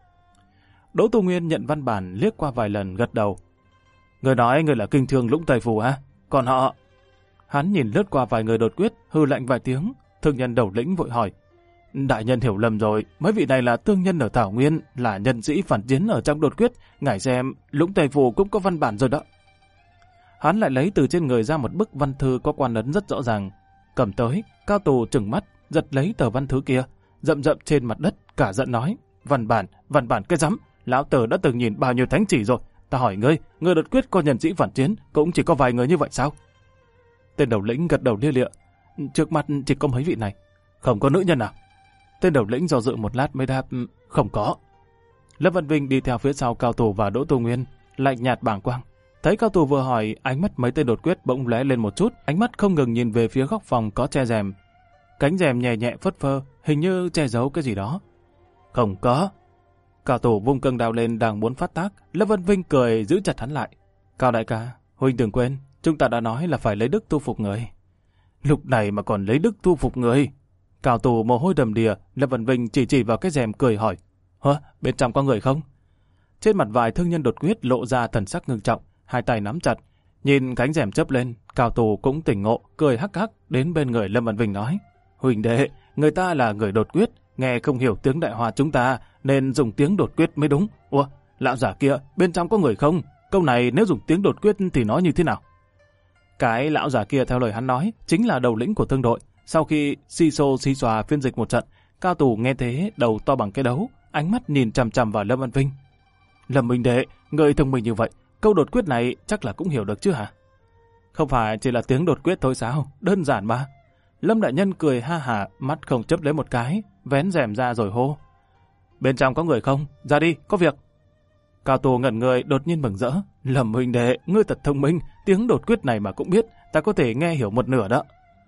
Speaker 1: Đỗ Tu Nguyên nhận văn bản liếc qua vài lần gật đầu. Người nói người là kinh thương Lũng Tây Phủ hả? Còn họ? Hắn nhìn lướt qua vài người đột quyết, hư lạnh vài tiếng, thương nhân đầu lĩnh vội hỏi. Đại nhân hiểu lầm rồi, mấy vị này là thương nhân ở Thảo Nguyên, là nhân sĩ phản chiến ở trong đột quyết, ngài xem, Lũng Tây Phủ cũng có văn bản rồi đó. Hắn lại lấy từ trên người ra một bức văn thư có quan ấn rất rõ ràng. Cầm tới, Cao Tổ trừng mắt, giật lấy tờ văn thư kia, rậm trên mặt đất, cả giận nói. Văn bản cái rắm, lão tử đã từng nhìn bao nhiêu thánh chỉ rồi. Ta hỏi ngươi, người đột quyết có nhân sĩ phản chiến, cũng chỉ có vài người như vậy sao? Tên đầu lĩnh gật đầu lia lịa. Trước mặt chỉ có mấy vị này, không có nữ nhân nào. Tên đầu lĩnh do dự một lát mới đáp, không có. Lâm Văn Vinh đi theo phía sau Cao Tổ và Đỗ Tu Nguyên, lạnh nhạt bàng quang. Thấy Cao Tổ vừa hỏi, ánh mắt mấy tên đột quyết bỗng lóe lên một chút, ánh mắt không ngừng nhìn về phía góc phòng có che rèm. Cánh rèm nhẹ nhẹ phất phơ, hình như che giấu cái gì đó. Không có. Cao Tổ vung cương đao lên đang muốn phát tác, Lâm Văn Vinh cười giữ chặt hắn lại. Cao đại ca, huynh đừng quên, chúng ta đã nói là phải lấy đức thu phục người. Lúc này mà còn lấy đức thu phục người. Cao Tổ mồ hôi đầm đìa, Lâm Văn Vinh chỉ vào cái rèm cười hỏi. Hả, bên trong có người không? Trên mặt vài thương nhân đột quyết lộ ra thần sắc ngưng trọng, hai tay nắm chặt. Nhìn cánh rèm chớp lên, Cao Tổ cũng tỉnh ngộ, cười hắc hắc đến bên người Lâm Văn Vinh nói. Huỳnh đệ, người ta là người đột quyết, nghe không hiểu tiếng Đại Hoa chúng ta, nên dùng tiếng đột quyết mới đúng. Ủa, lão giả kia, bên trong có người không? Câu này nếu dùng tiếng đột quyết thì nói như thế nào? Cái lão giả kia theo lời hắn nói, chính là đầu lĩnh của thương đội. Sau khi xi xòa phiên dịch một trận, Cao Tổ nghe thế đầu to bằng cái đấu, ánh mắt nhìn chằm chằm vào Lâm Văn Vinh. Lâm huynh đệ, người thông minh như vậy, câu đột quyết này chắc là cũng hiểu được chứ hả? Không phải chỉ là tiếng đột quyết thôi sao? Đơn giản mà. Lâm đại nhân cười ha hả, mắt không chớp lấy một cái, vén rèm ra rồi hô. Bên trong có người không? Ra đi, có việc. Cao tù ngẩn người đột nhiên mừng rỡ. Lâm huynh đệ, ngươi thật thông minh, tiếng đột quyết này mà cũng biết, ta có thể nghe hiểu một nửa đó.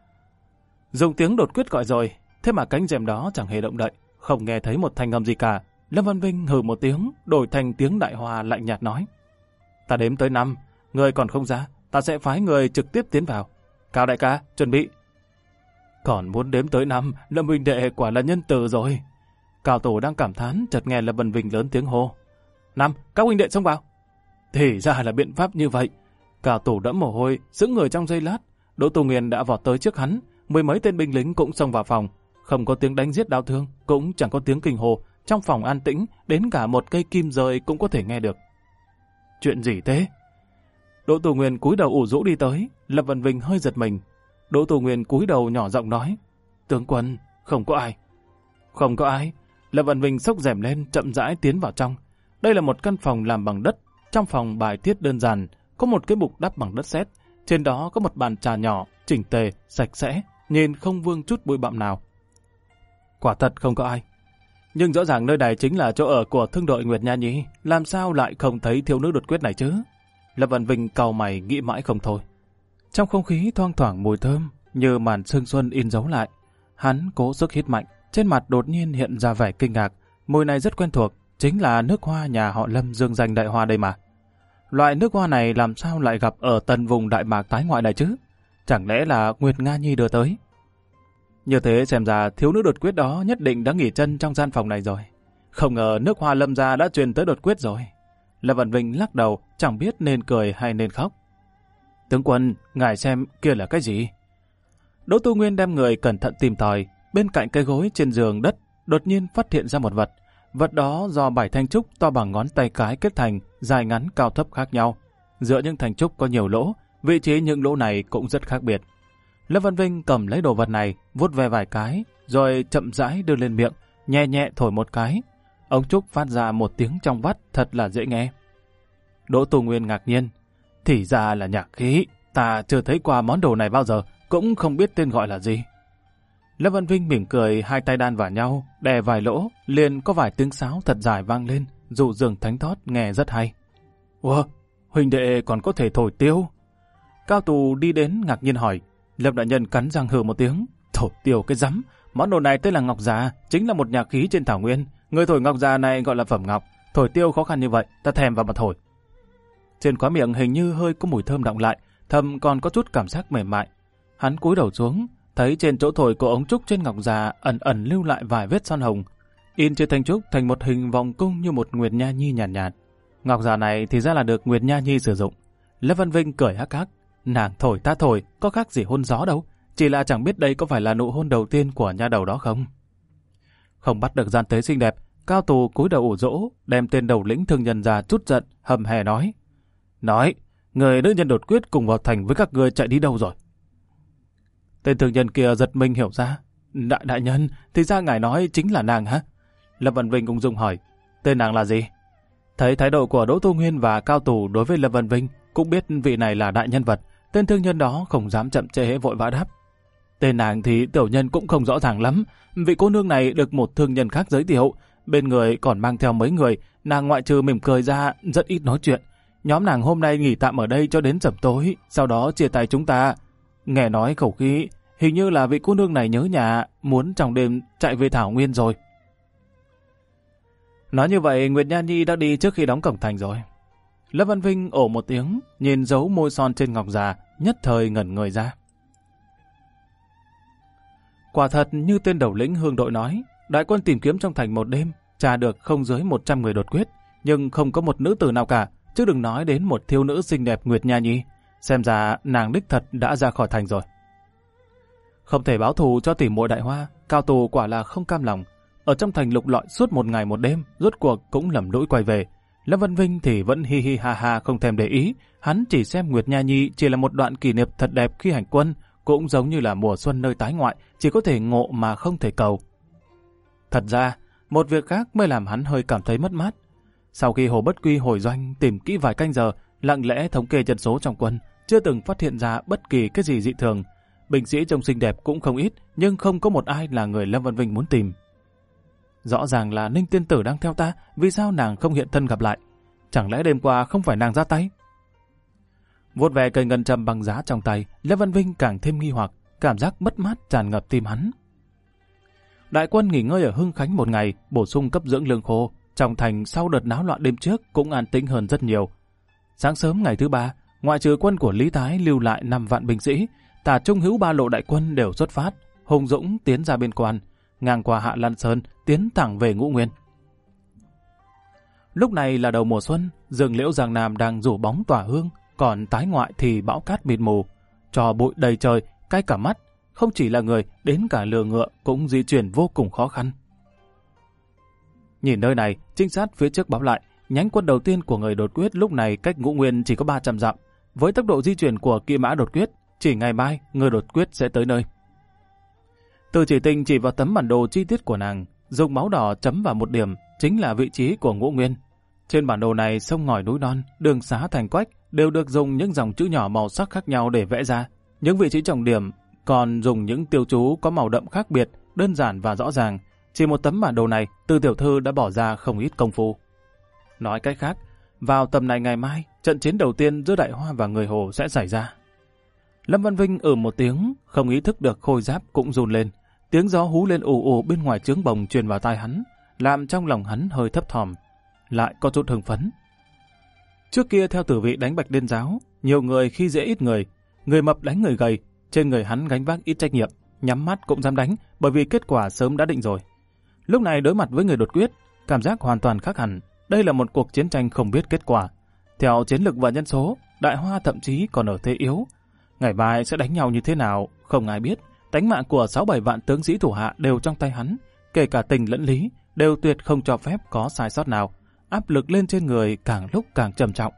Speaker 1: Dùng tiếng đột quyết gọi rồi, thế mà cánh rèm đó chẳng hề động đậy, không nghe thấy một thanh âm gì cả. Lâm Văn Vinh hừ một tiếng, đổi thành tiếng Đại Hoa lạnh nhạt nói. Ta đếm tới 5, người còn không ra, ta sẽ phái người trực tiếp tiến vào. Cao đại ca, chuẩn bị. Còn muốn đếm tới 5, Lâm huynh đệ quả là nhân từ rồi. Cao tổ đang cảm thán, chợt nghe Lâm Văn Vinh lớn tiếng hô. 5, các huynh đệ xông vào. Thì ra là biện pháp như vậy. Cao tổ đẫm mồ hôi, sững người trong giây lát. Đỗ Tu Nguyên đã vọt tới trước hắn, 10 mấy tên binh lính cũng xông vào phòng. Không có tiếng đánh giết đau thương, cũng chẳng có tiếng kinh hồ. Trong phòng an tĩnh, đến cả một cây kim rơi cũng có thể nghe được. Chuyện gì thế? Đỗ Tu Nguyên cúi đầu ủ rũ đi tới, Lâm Văn Vinh hơi giật mình. Đỗ Tu Nguyên cúi đầu nhỏ giọng nói. Tướng quân, không có ai. Không có ai. Lâm Văn Vinh xốc rèm lên, chậm rãi tiến vào trong. Đây là một căn phòng làm bằng đất. Trong phòng bài tiết đơn giản, có một cái bục đắp bằng đất sét. Trên đó có một bàn trà nhỏ, chỉnh tề, sạch sẽ, nhìn không vương chút bụi bặm nào. Quả thật không có ai. Nhưng rõ ràng nơi này chính là chỗ ở của thương đội Nguyệt Nha Nhi, làm sao lại không thấy thiếu nữ đột quyết này chứ? Lâm Văn Vinh cau mày nghĩ mãi không thôi. Trong không khí thoang thoảng mùi thơm, như màn sương xuân in dấu lại. Hắn cố sức hít mạnh, trên mặt đột nhiên hiện ra vẻ kinh ngạc. Mùi này rất quen thuộc, chính là nước hoa nhà họ Lâm dương danh Đại Hoa đây mà. Loại nước hoa này làm sao lại gặp ở tận vùng Đại Mạc tái ngoại này chứ? Chẳng lẽ là Nguyệt Nga Nhi đưa tới? Như thế xem ra thiếu nữ đột quyết đó nhất định đã nghỉ chân trong gian phòng này rồi. Không ngờ nước hoa Lâm gia đã truyền tới đột quyết rồi. Lâm Văn Vinh lắc đầu, chẳng biết nên cười hay nên khóc. Tướng quân, ngài xem kia là cái gì? Đỗ Tu Nguyên đem người cẩn thận tìm tòi. Bên cạnh cây gối trên giường đất, đột nhiên phát hiện ra một vật. Vật đó do 7 thanh trúc to bằng ngón tay cái kết thành, dài ngắn cao thấp khác nhau. Giữa những thanh trúc có nhiều lỗ, vị trí những lỗ này cũng rất khác biệt. Lâm Văn Vinh cầm lấy đồ vật này, vuốt ve vài cái, rồi chậm rãi đưa lên miệng, nhẹ nhẹ thổi một cái. Ống trúc phát ra một tiếng trong vắt thật là dễ nghe. Đỗ Tu Nguyên ngạc nhiên. Thì ra là nhạc khí, ta chưa thấy qua món đồ này bao giờ, cũng không biết tên gọi là gì. Lâm Văn Vinh mỉm cười, hai tay đan vào nhau, đè vài lỗ, liền có vài tiếng sáo thật dài vang lên, dụ dường thánh thót nghe rất hay. Ủa, huynh đệ còn có thể thổi tiêu? Cao tù đi đến ngạc nhiên hỏi. Lâm đại nhân cắn răng hừ một tiếng. Thổi tiêu cái rắm, món đồ này tên là ngọc già, chính là một nhạc khí trên thảo nguyên. Người thổi ngọc già này gọi là phẩm ngọc, thổi tiêu khó khăn như vậy, ta thèm vào mà thổi. Trên khóe miệng hình như hơi có mùi thơm đọng lại, thầm còn có chút cảm giác mềm mại. Hắn cúi đầu xuống, thấy trên chỗ thổi của ống trúc trên ngọc già ẩn ẩn lưu lại vài vết son hồng, in trên thanh trúc thành một hình vòng cung như một Nguyệt Nha Nhi nhàn nhạt. Ngọc già này thì ra là được Nguyệt Nha Nhi sử dụng. Lâm Văn Vinh cười hắc hắc, nàng thổi ta thổi, có khác gì hôn gió đâu, chỉ là chẳng biết đây có phải là nụ hôn đầu tiên của nha đầu đó không. Không bắt được gian tế xinh đẹp, Cao tù cúi đầu ủ rỗ, đem tên đầu lĩnh thương nhân ra chút giận, hầm hè nói, người nữ nhân đột quyết cùng vào thành với các ngươi chạy đi đâu rồi? Tên thương nhân kia giật mình hiểu ra. Đại nhân, thì ra ngài nói chính là nàng hả? Lâm Văn Vinh ung dung hỏi, tên nàng là gì? Thấy thái độ của Đỗ Tu Nguyên và Cao tù đối với Lâm Văn Vinh, cũng biết vị này là đại nhân vật. Tên thương nhân đó không dám chậm trễ, vội vã đáp. Tên nàng thì tiểu nhân cũng không rõ ràng lắm. Vị cô nương này được một thương nhân khác giới thiệu. Bên người còn mang theo mấy người. Nàng ngoại trừ mỉm cười ra, rất ít nói chuyện. Nhóm nàng hôm nay nghỉ tạm ở đây cho đến sẩm tối, sau đó chia tay chúng ta. Nghe nói khẩu khí, hình như là vị cô nương này nhớ nhà, muốn trong đêm chạy về Thảo Nguyên rồi. Nói như vậy, Nguyệt Nha Nhi đã đi trước khi đóng cổng thành rồi. Lâm Văn Vinh ồ một tiếng, nhìn dấu môi son trên ngọc già, nhất thời ngẩn người ra. Quả thật như tên đầu lĩnh Hương đội nói, đại quân tìm kiếm trong thành một đêm, tra được không dưới 100 người đột quyết, nhưng không có một nữ tử nào cả, chứ đừng nói đến một thiếu nữ xinh đẹp Nguyệt Nha Nhi. Xem ra nàng đích thật đã ra khỏi thành rồi. Không thể báo thù cho tỷ muội Đại Hoa, Cao tù quả là không cam lòng. Ở trong thành lục lọi suốt một ngày một đêm, rốt cuộc cũng lầm lũi quay về. Lâm Văn Vinh thì vẫn hi hi ha ha không thèm để ý, hắn chỉ xem Nguyệt Nha Nhi chỉ là một đoạn kỷ niệm thật đẹp khi hành quân, cũng giống như là mùa xuân nơi tái ngoại, chỉ có thể ngộ mà không thể cầu. Thật ra, một việc khác mới làm hắn hơi cảm thấy mất mát. Sau khi Hồ Bất Quy hồi doanh tìm kỹ vài canh giờ, lặng lẽ thống kê dân số trong quân, chưa từng phát hiện ra bất kỳ cái gì dị thường. binh sĩ trông xinh đẹp cũng không ít, nhưng không có một ai là người Lâm Văn Vinh muốn tìm. Rõ ràng là Ninh tiên tử đang theo ta, vì sao nàng không hiện thân gặp lại? Chẳng lẽ đêm qua không phải nàng ra tay? Vuốt về cây ngân châm bằng giá trong tay, Lâm Văn Vinh càng thêm nghi hoặc, cảm giác mất mát tràn ngập tim hắn. Đại quân nghỉ ngơi ở Hưng Khánh một ngày, bổ sung cấp dưỡng lương khô. Trong thành sau đợt náo loạn đêm trước cũng an tĩnh hơn rất nhiều. Sáng sớm ngày thứ ba, ngoại trừ quân của Lý Thái lưu lại 5 vạn binh sĩ, Tả Trung Hữu 3 lộ đại quân đều xuất phát, hùng dũng tiến ra biên quan, ngang qua Hạ Lan Sơn, tiến thẳng về Ngũ Nguyên. Lúc này là đầu mùa xuân, rừng liễu Giang Nam đang rủ bóng tỏa hương, còn tái ngoại thì bão cát mịt mù, trò bụi đầy trời, cay cả mắt. Không chỉ là người, đến cả lừa ngựa cũng di chuyển vô cùng khó khăn. Nhìn nơi này, trinh sát phía trước báo lại, nhánh quân đầu tiên của người đột quyết lúc này cách Ngũ Nguyên chỉ có 300 dặm. Với tốc độ di chuyển của kỵ mã đột quyết, chỉ ngày mai người đột quyết sẽ tới nơi. Từ Chỉ Tình chỉ vào tấm bản đồ chi tiết của nàng, dùng máu đỏ chấm vào một điểm, chính là vị trí của Ngũ Nguyên. Trên bản đồ này, sông ngòi núi non, đường xá thành quách đều được dùng những dòng chữ nhỏ màu sắc khác nhau để vẽ ra. Những vị trí trọng điểm còn dùng những tiêu chú có màu đậm khác biệt, đơn giản và rõ ràng. Chỉ một tấm bản đồ này, Từ tiểu thư đã bỏ ra không ít công phu. Nói cách khác, vào tầm này ngày mai, trận chiến đầu tiên giữa Đại Hoa và người Hồ sẽ xảy ra. Lâm Văn Vinh một tiếng, không ý thức được khôi giáp cũng run lên. Tiếng gió hú lên ù ù bên ngoài trướng bồng truyền vào tai hắn, làm trong lòng hắn hơi thấp thỏm, lại có chút hưng phấn. Trước kia theo tử vị đánh Bạch Liên giáo, nhiều người khi dễ ít người mập đánh người gầy, trên người hắn gánh vác ít trách nhiệm, nhắm mắt cũng dám đánh, bởi vì kết quả sớm đã định rồi. Lúc này đối mặt với người đột quyết, cảm giác hoàn toàn khác hẳn. Đây là một cuộc chiến tranh không biết kết quả. Theo chiến lực và nhân số, Đại Hoa thậm chí còn ở thế yếu. Ngày mai sẽ đánh nhau như thế nào, không ai biết. Tánh mạng của 6-7 vạn tướng sĩ thủ hạ đều trong tay hắn, kể cả Tình lẫn Lý, đều tuyệt không cho phép có sai sót nào. Áp lực lên trên người càng lúc càng trầm trọng.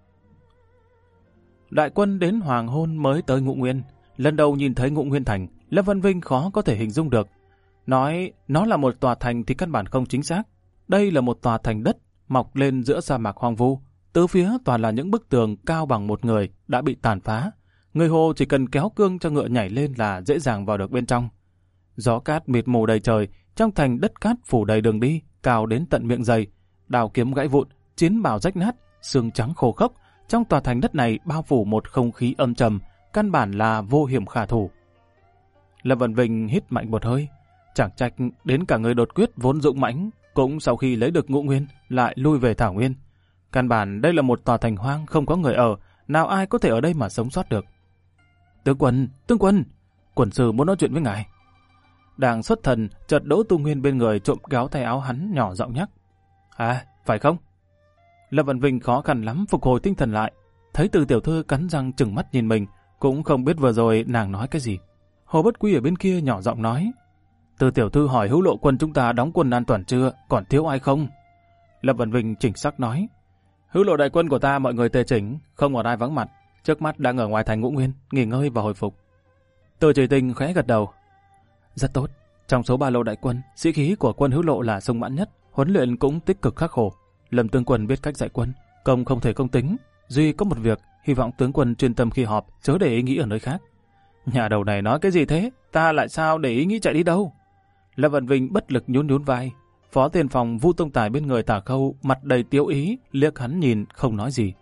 Speaker 1: Đại quân đến hoàng hôn mới tới Ngũ Nguyên. Lần đầu nhìn thấy Ngũ Nguyên thành, Lâm Văn Vinh khó có thể hình dung được. Nói nó là một tòa thành thì căn bản không chính xác. Đây là một tòa thành đất mọc lên giữa sa mạc hoang vu. Tứ phía toàn là những bức tường cao bằng một người đã bị tàn phá. Người Hồ chỉ cần kéo cương cho ngựa nhảy lên là dễ dàng vào được bên trong. Gió cát mịt mù đầy trời, trong thành đất cát phủ đầy đường đi, cao đến tận miệng giày. Đào kiếm gãy vụn, chiến bào rách nát, xương trắng khô khốc. Trong tòa thành đất này bao phủ một không khí âm trầm, căn bản là vô hiểm khả thủ. Lâm Văn Vinh hít mạnh một hơi. Chẳng trách đến cả người đột quyết vốn dũng mãnh cũng sau khi lấy được Ngũ Nguyên lại lui về Thảo Nguyên. Căn bản đây là một tòa thành hoang không có người ở, nào ai có thể ở đây mà sống sót được. Tướng quân, quận sư muốn nói chuyện với ngài. Đang xuất thần, chợt Đỗ Tu Nguyên bên người trộm kéo tay áo hắn nhỏ giọng nhắc. À, phải không? Lâm Văn Vinh khó khăn lắm phục hồi tinh thần lại, thấy Từ tiểu thư cắn răng trừng mắt nhìn mình, cũng không biết vừa rồi nàng nói cái gì. Hồ Bất Quy ở bên kia nhỏ giọng nói. Từ tiểu thư hỏi Hữu Lộ quân chúng ta đóng quân an toàn chưa, còn thiếu ai không? Lâm Văn Vinh chỉnh sắc nói. Hữu Lộ đại quân của ta mọi người tề chỉnh, không còn ai vắng mặt, trước mắt đang ở ngoài thành Ngũ Nguyên, nghỉ ngơi và hồi phục. Từ Chỉ Tình khẽ gật đầu. Rất tốt, trong số 3 lộ đại quân, sĩ khí của quân Hữu Lộ là sung mãn nhất, huấn luyện cũng tích cực khắc khổ. Lâm tướng quân biết cách dạy quân, công không thể công tính, duy có một việc, hy vọng tướng quân chuyên tâm khi họp, chớ để ý nghĩ ở nơi khác. Nhà đầu này nói cái gì thế, ta lại sao để ý nghĩ chạy đi đâu? Lâm Văn Vinh bất lực nhún vai. Phó tiền phòng Vu Tông Tài bên người Tả Khâu mặt đầy tiếu ý, liếc hắn nhìn không nói gì.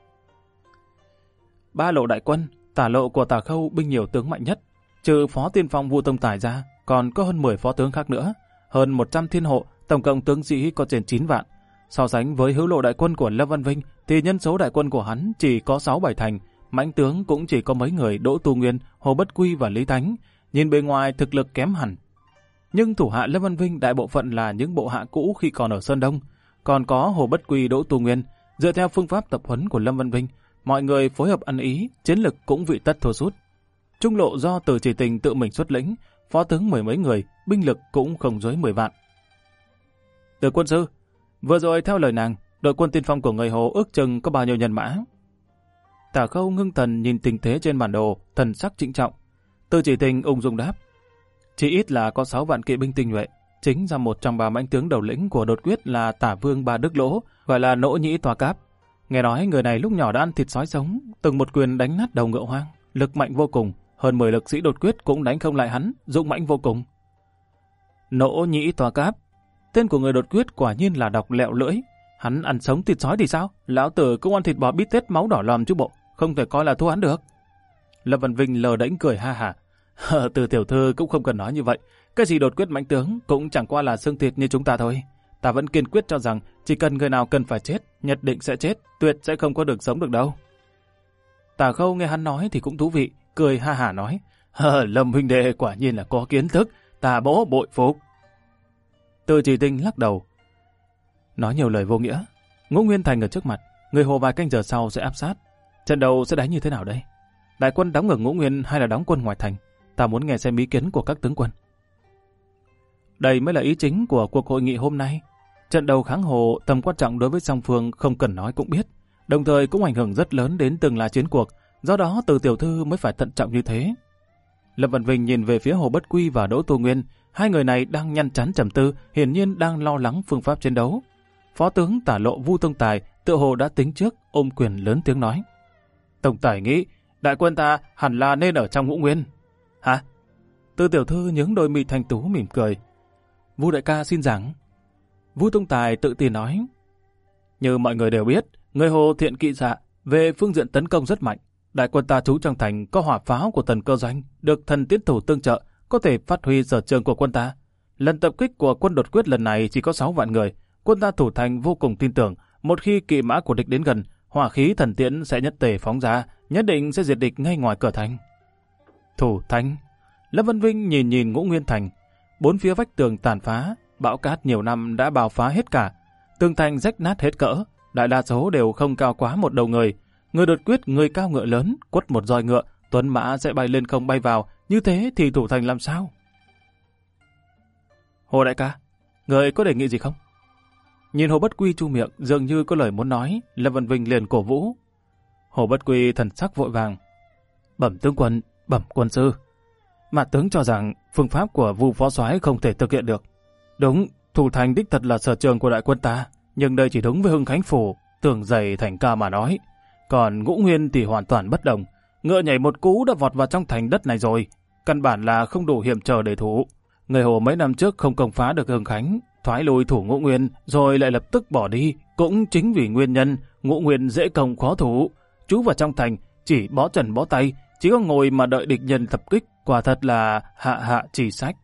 Speaker 1: 3 lộ đại quân, tả lộ của Tả Khâu binh nhiều tướng mạnh nhất, trừ phó tiên phong Vu Tông Tài ra, còn có hơn 10 phó tướng khác nữa, hơn 100 thiên hộ, tổng cộng tướng sĩ có trên 9 vạn. So sánh với Hữu Lộ đại quân của Lâm Văn Vinh thì nhân số đại quân của hắn chỉ có 6-7 thành, mãnh tướng cũng chỉ có mấy người Đỗ Tu Nguyên, Hồ Bất Quy và Lý Thánh, nhìn bề ngoài thực lực kém hẳn. Nhưng thủ hạ Lâm Văn Vinh đại bộ phận là những bộ hạ cũ khi còn ở Sơn Đông, còn có Hồ Bất Quy, Đỗ Tu Nguyên. Dựa theo phương pháp tập huấn của Lâm Văn Vinh, mọi người phối hợp ăn ý, chiến lực cũng vị tất thua sút. Trung lộ do Từ Chỉ Tình tự mình xuất lĩnh, phó tướng 10 mấy người, binh lực cũng không dưới 10 vạn. Từ quân sư, vừa rồi theo lời nàng, đội quân tiên phong của người Hồ ước chừng có bao nhiêu nhân mã? Tả Khâu ngưng thần nhìn tình thế trên bản đồ, thần sắc trịnh trọng. Từ Chỉ Tình ung dung đáp. Chỉ ít là có 6 vạn kỵ binh tinh nhuệ. Chính ra một trong 3 mãnh tướng đầu lĩnh của đột quyết là Tả Vương Ba Đức Lỗ, gọi là Nỗ Nhĩ Tòa Cáp. Nghe nói người này lúc nhỏ đã ăn thịt sói sống, từng một quyền đánh nát đầu ngựa hoang, lực mạnh vô cùng, hơn 10 lực sĩ đột quyết cũng đánh không lại hắn, dũng mãnh vô cùng. Nỗ Nhĩ Toa Cáp, tên của người đột quyết quả nhiên là độc lẹo lưỡi. Hắn ăn sống thịt sói thì sao? Lão tử cũng ăn thịt bò bít tết máu đỏ lòm chứ bộ, không thể coi là thua hắn được. Lâm Văn Vinh lờ đễnh cười ha hả. Từ tiểu thư cũng không cần nói như vậy. Cái gì đột quyết mãnh tướng cũng chẳng qua là xương thịt như chúng ta thôi. Ta vẫn kiên quyết cho rằng chỉ cần người nào cần phải chết, nhất định sẽ chết, tuyệt sẽ không có được sống được đâu. Tả Khâu nghe hắn nói thì cũng thú vị, cười ha hả nói. Lâm huynh đệ quả nhiên là có kiến thức, ta bố bội phục. Từ Chỉ Tinh lắc đầu. Nói nhiều lời vô nghĩa. Ngũ Nguyên Thành ở trước mặt, người Hồ vài canh giờ sau sẽ áp sát. Trận đầu sẽ đánh như thế nào đây? Đại quân đóng ở Ngũ Nguyên hay là đóng quân ngoài thành? Ta muốn nghe xem ý kiến của các tướng quân. Đây mới là ý chính của cuộc hội nghị hôm nay. Trận đầu kháng Hồ tầm quan trọng đối với song phương không cần nói cũng biết, đồng thời cũng ảnh hưởng rất lớn đến tương lai chiến cuộc, do đó Từ tiểu thư mới phải thận trọng như thế. Lâm Văn Vinh nhìn về phía Hồ Bất Quy và Đỗ Tu Nguyên, hai người này đang nhăn chán trầm tư, hiển nhiên đang lo lắng phương pháp chiến đấu. Phó tướng Tả Lộ Vu Tông Tài tựa hồ đã tính trước, ôm quyền lớn tiếng nói: Tông Tài nghĩ đại quân ta hẳn là nên ở trong Ngũ Nguyên. Hả? Từ tiểu thư nhướng đôi mi thanh tú mỉm cười. Vu đại ca xin giảng. Vu Tông Tài tự tin nói: Như mọi người đều biết, người Hồ thiện kỵ dạ, về phương diện tấn công rất mạnh. Đại quân ta trú trong thành có hỏa pháo của Tần Cơ Doanh, được thần tiến thủ tương trợ, có thể phát huy sở trường của quân ta. Lần tập kích của quân đột quyết lần này chỉ có 6 vạn người, quân ta thủ thành vô cùng tin tưởng, một khi kỵ mã của địch đến gần, hỏa khí thần tiễn sẽ nhất tề phóng ra, nhất định sẽ diệt địch ngay ngoài cửa thành. Thủ thành. Lâm Văn Vinh nhìn nhìn Ngũ Nguyên Thành, bốn phía vách tường tàn phá, bão cát nhiều năm đã bào phá hết cả, tường thành rách nát hết cỡ, đại đa số đều không cao quá một đầu người. Người đột quyết người cao ngựa lớn, quất một roi ngựa, tuấn mã sẽ bay lên không bay vào, như thế thì thủ thành làm sao? Hồ đại ca, người có đề nghị gì không? Nhìn Hồ Bất Quy chu miệng, dường như có lời muốn nói, Lâm Văn Vinh liền cổ vũ. Hồ Bất Quy thần sắc vội vàng: Bẩm tướng quân, bẩm quân sư, mà tướng cho rằng phương pháp của Vu phó soái không thể thực hiện được. Đúng, thủ thành đích thật là sở trường của đại quân ta, nhưng đây chỉ đúng với Hưng Khánh phủ, tường dày thành ca mà nói. Còn Ngũ Nguyên thì hoàn toàn bất đồng, ngựa nhảy một cú đã vọt vào trong thành đất này rồi, căn bản là không đủ hiểm trở để thủ. Người Hồ mấy năm trước không công phá được Hưng Khánh, thoái lui thủ Ngũ Nguyên rồi lại lập tức bỏ đi, cũng chính vì nguyên nhân Ngũ Nguyên dễ công khó thủ. Trú vào trong thành chỉ bó trần bó tay, chỉ có ngồi mà đợi địch nhân tập kích, quả thật là hạ hạ chỉ sách.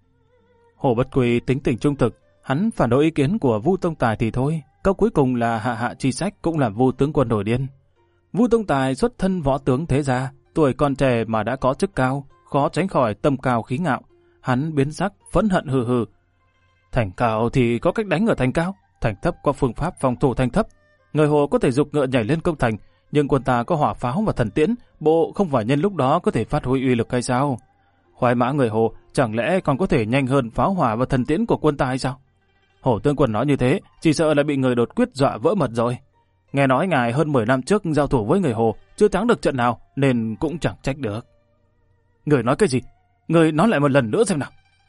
Speaker 1: Hồ Bất Quy tính tình trung thực, hắn phản đối ý kiến của Vu Tông Tài thì thôi, câu cuối cùng là hạ hạ chi sách cũng làm Vu tướng quân nổi điên. Vu Tông Tài xuất thân võ tướng thế gia, tuổi còn trẻ mà đã có chức cao, khó tránh khỏi tâm cao khí ngạo. Hắn biến sắc, phẫn hận hừ hừ. Thành cao thì có cách đánh ở thành cao, thành thấp có phương pháp phòng thủ thành thấp. Người Hồ có thể giục ngựa nhảy lên công thành, nhưng quân ta có hỏa pháo và thần tiễn, bộ không phải nhân lúc đó có thể phát huy uy lực hay sao? Khoái mã người Hồ chẳng lẽ còn có thể nhanh hơn pháo hỏa và thần tiễn của quân ta hay sao? Hồ tướng quân nói như thế, chỉ sợ là bị người đột quyết dọa vỡ mật rồi. Nghe nói ngài hơn 10 năm trước giao thủ với người Hồ, chưa thắng được trận nào, nên cũng chẳng trách được. Người nói cái gì? Người nói lại một lần nữa xem nào.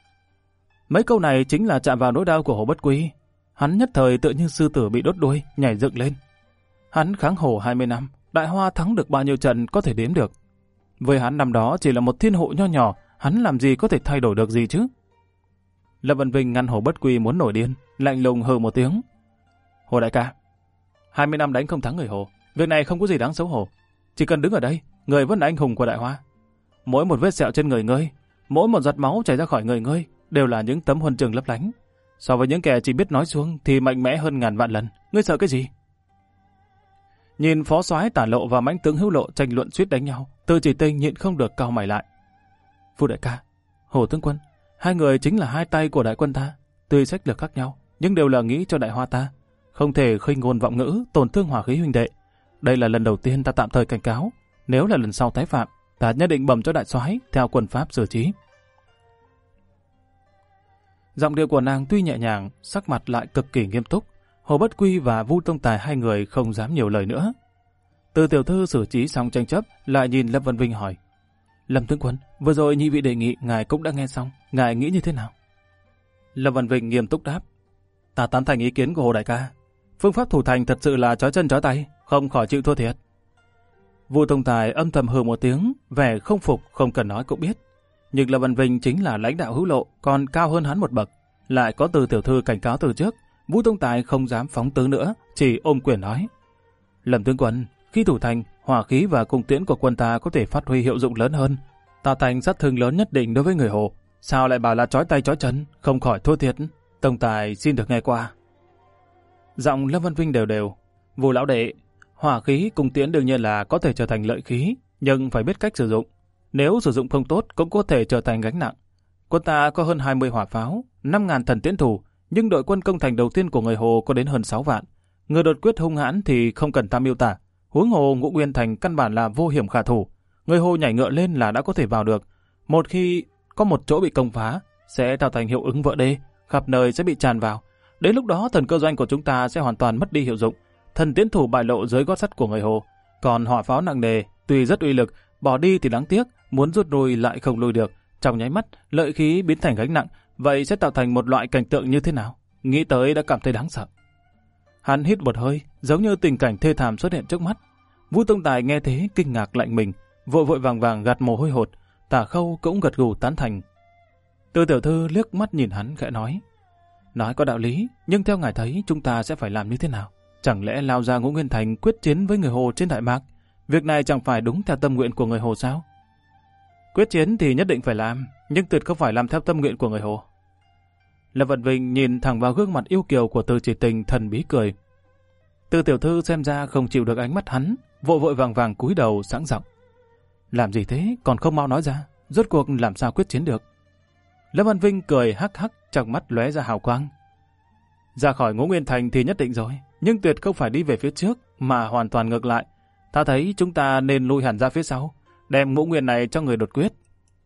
Speaker 1: Mấy câu này chính là chạm vào nỗi đau của Hồ Bất Quy. Hắn nhất thời tự như sư tử bị đốt đuôi, nhảy dựng lên. Hắn kháng Hồ 20 năm, Đại Hoa thắng được bao nhiêu trận có thể đếm được. Với hắn năm đó chỉ là một thiên hộ nho nhỏ, hắn làm gì có thể thay đổi được gì chứ? Lâm Văn Vinh ngăn Hồ Bất Quy muốn nổi điên, lạnh lùng hừ một tiếng. Hồ đại ca, 20 năm đánh không thắng người Hồ, việc này không có gì đáng xấu hổ. Chỉ cần đứng ở đây, người vẫn là anh hùng của Đại Hoa. Mỗi một vết sẹo trên người ngươi, mỗi một giọt máu chảy ra khỏi người ngươi đều là những tấm huân chương lấp lánh. So với những kẻ chỉ biết nói suông thì mạnh mẽ hơn ngàn vạn lần. Ngươi sợ cái gì? Nhìn phó soái Tả Lộ và mãnh tướng Hữu Lộ tranh luận suýt đánh nhau, Từ Chỉ Tinh nhịn không được cau mày lại. Vu đại ca, Hồ tướng quân, hai người chính là hai tay của đại quân ta, tuy sách lược khác nhau, nhưng đều là nghĩ cho Đại Hoa ta, không thể khinh ngôn vọng ngữ, tổn thương hòa khí huynh đệ. Đây là lần đầu tiên ta tạm thời cảnh cáo, nếu là lần sau tái phạm, ta nhất định bẩm cho đại soái theo quân pháp xử trí. Giọng điệu của nàng tuy nhẹ nhàng, sắc mặt lại cực kỳ nghiêm túc. Hồ Bất Quy và Vu Tông Tài hai người không dám nhiều lời nữa. Từ tiểu thư xử trí xong tranh chấp, lại nhìn Lâm Văn Vinh hỏi: Lâm tướng quân, vừa rồi nhị vị đề nghị ngài cũng đã nghe xong, ngài nghĩ như thế nào? Lâm Văn Vinh nghiêm túc đáp: Ta tán thành ý kiến của Hồ đại ca. Phương pháp thủ thành thật sự là trói chân trói tay, không khỏi chịu thua thiệt. Vu Thông Tài âm thầm hừ một tiếng, vẻ không phục không cần nói cũng biết. Nhưng Lâm Văn Vinh chính là lãnh đạo hữu lộ, còn cao hơn hắn một bậc. Lại có Từ tiểu thư cảnh cáo từ trước, Vu Thông Tài không dám phóng tướng nữa, chỉ ôm quyền nói. Lâm tướng quân, khi thủ thành, hỏa khí và cung tiễn của quân ta có thể phát huy hiệu dụng lớn hơn, tạo thành sát thương lớn nhất định đối với người Hồ. Sao lại bảo là trói tay trói chân, không khỏi thua thiệt. Thông Tài xin được nghe qua. Giọng Lâm Văn Vinh đều đều. Vu lão đệ, hỏa khí cung tiễn đương nhiên là có thể trở thành lợi khí, nhưng phải biết cách sử dụng. Nếu sử dụng không tốt cũng có thể trở thành gánh nặng. Quân ta có hơn 20 hỏa pháo, 5.000 thần tiễn thủ, nhưng đội quân công thành đầu tiên của người Hồ có đến hơn 6 vạn. Người đột quyết hung hãn thì không cần ta miêu tả. Huống hồ Ngũ Nguyên Thành căn bản là vô hiểm khả thủ. Người Hồ nhảy ngựa lên là đã có thể vào được. Một khi có một chỗ bị công phá, sẽ tạo thành hiệu ứng vỡ đê, khắp nơi sẽ bị tràn vào. Đến lúc đó thần cơ doanh của chúng ta sẽ hoàn toàn mất đi hiệu dụng. Thần tiễn thủ bại lộ dưới gót sắt của người Hồ. Còn hỏa pháo nặng nề, tuy rất uy lực, bỏ đi thì đáng tiếc, muốn rút lui lại không lui được. Trong nháy mắt, lợi khí biến thành gánh nặng, vậy sẽ tạo thành một loại cảnh tượng như thế nào? Nghĩ tới đã cảm thấy đáng sợ. Hắn hít một hơi, giống như tình cảnh thê thảm xuất hiện trước mắt. Vu Thông Tài nghe thế kinh ngạc lạnh mình, vội vội vàng vàng gạt mồ hôi hột. Tả Khâu cũng gật gù tán thành. Từ tiểu thư liếc mắt nhìn hắn khẽ nói. Nói có đạo lý, nhưng theo ngài thấy chúng ta sẽ phải làm như thế nào? Chẳng lẽ lao ra Ngũ Nguyên Thành quyết chiến với người Hồ trên Đại Mạc? Việc này chẳng phải đúng theo tâm nguyện của người Hồ sao? Quyết chiến thì nhất định phải làm, nhưng tuyệt không phải làm theo tâm nguyện của người Hồ. Lâm Văn Vinh nhìn thẳng vào gương mặt yêu kiều của Từ Chỉ Tình thần bí cười. Từ tiểu thư xem ra không chịu được ánh mắt hắn, vội vội vàng vàng cúi đầu sẵn giọng. Làm gì thế, còn không mau nói ra, rốt cuộc làm sao quyết chiến được? Lâm Văn Vinh cười hắc hắc, trong mắt lóe ra hào quang. Ra khỏi Ngũ Nguyên Thành thì nhất định rồi, nhưng tuyệt không phải đi về phía trước, mà hoàn toàn ngược lại. Ta thấy chúng ta nên lui hẳn ra phía sau, đem Ngũ Nguyên này cho người đột quyết.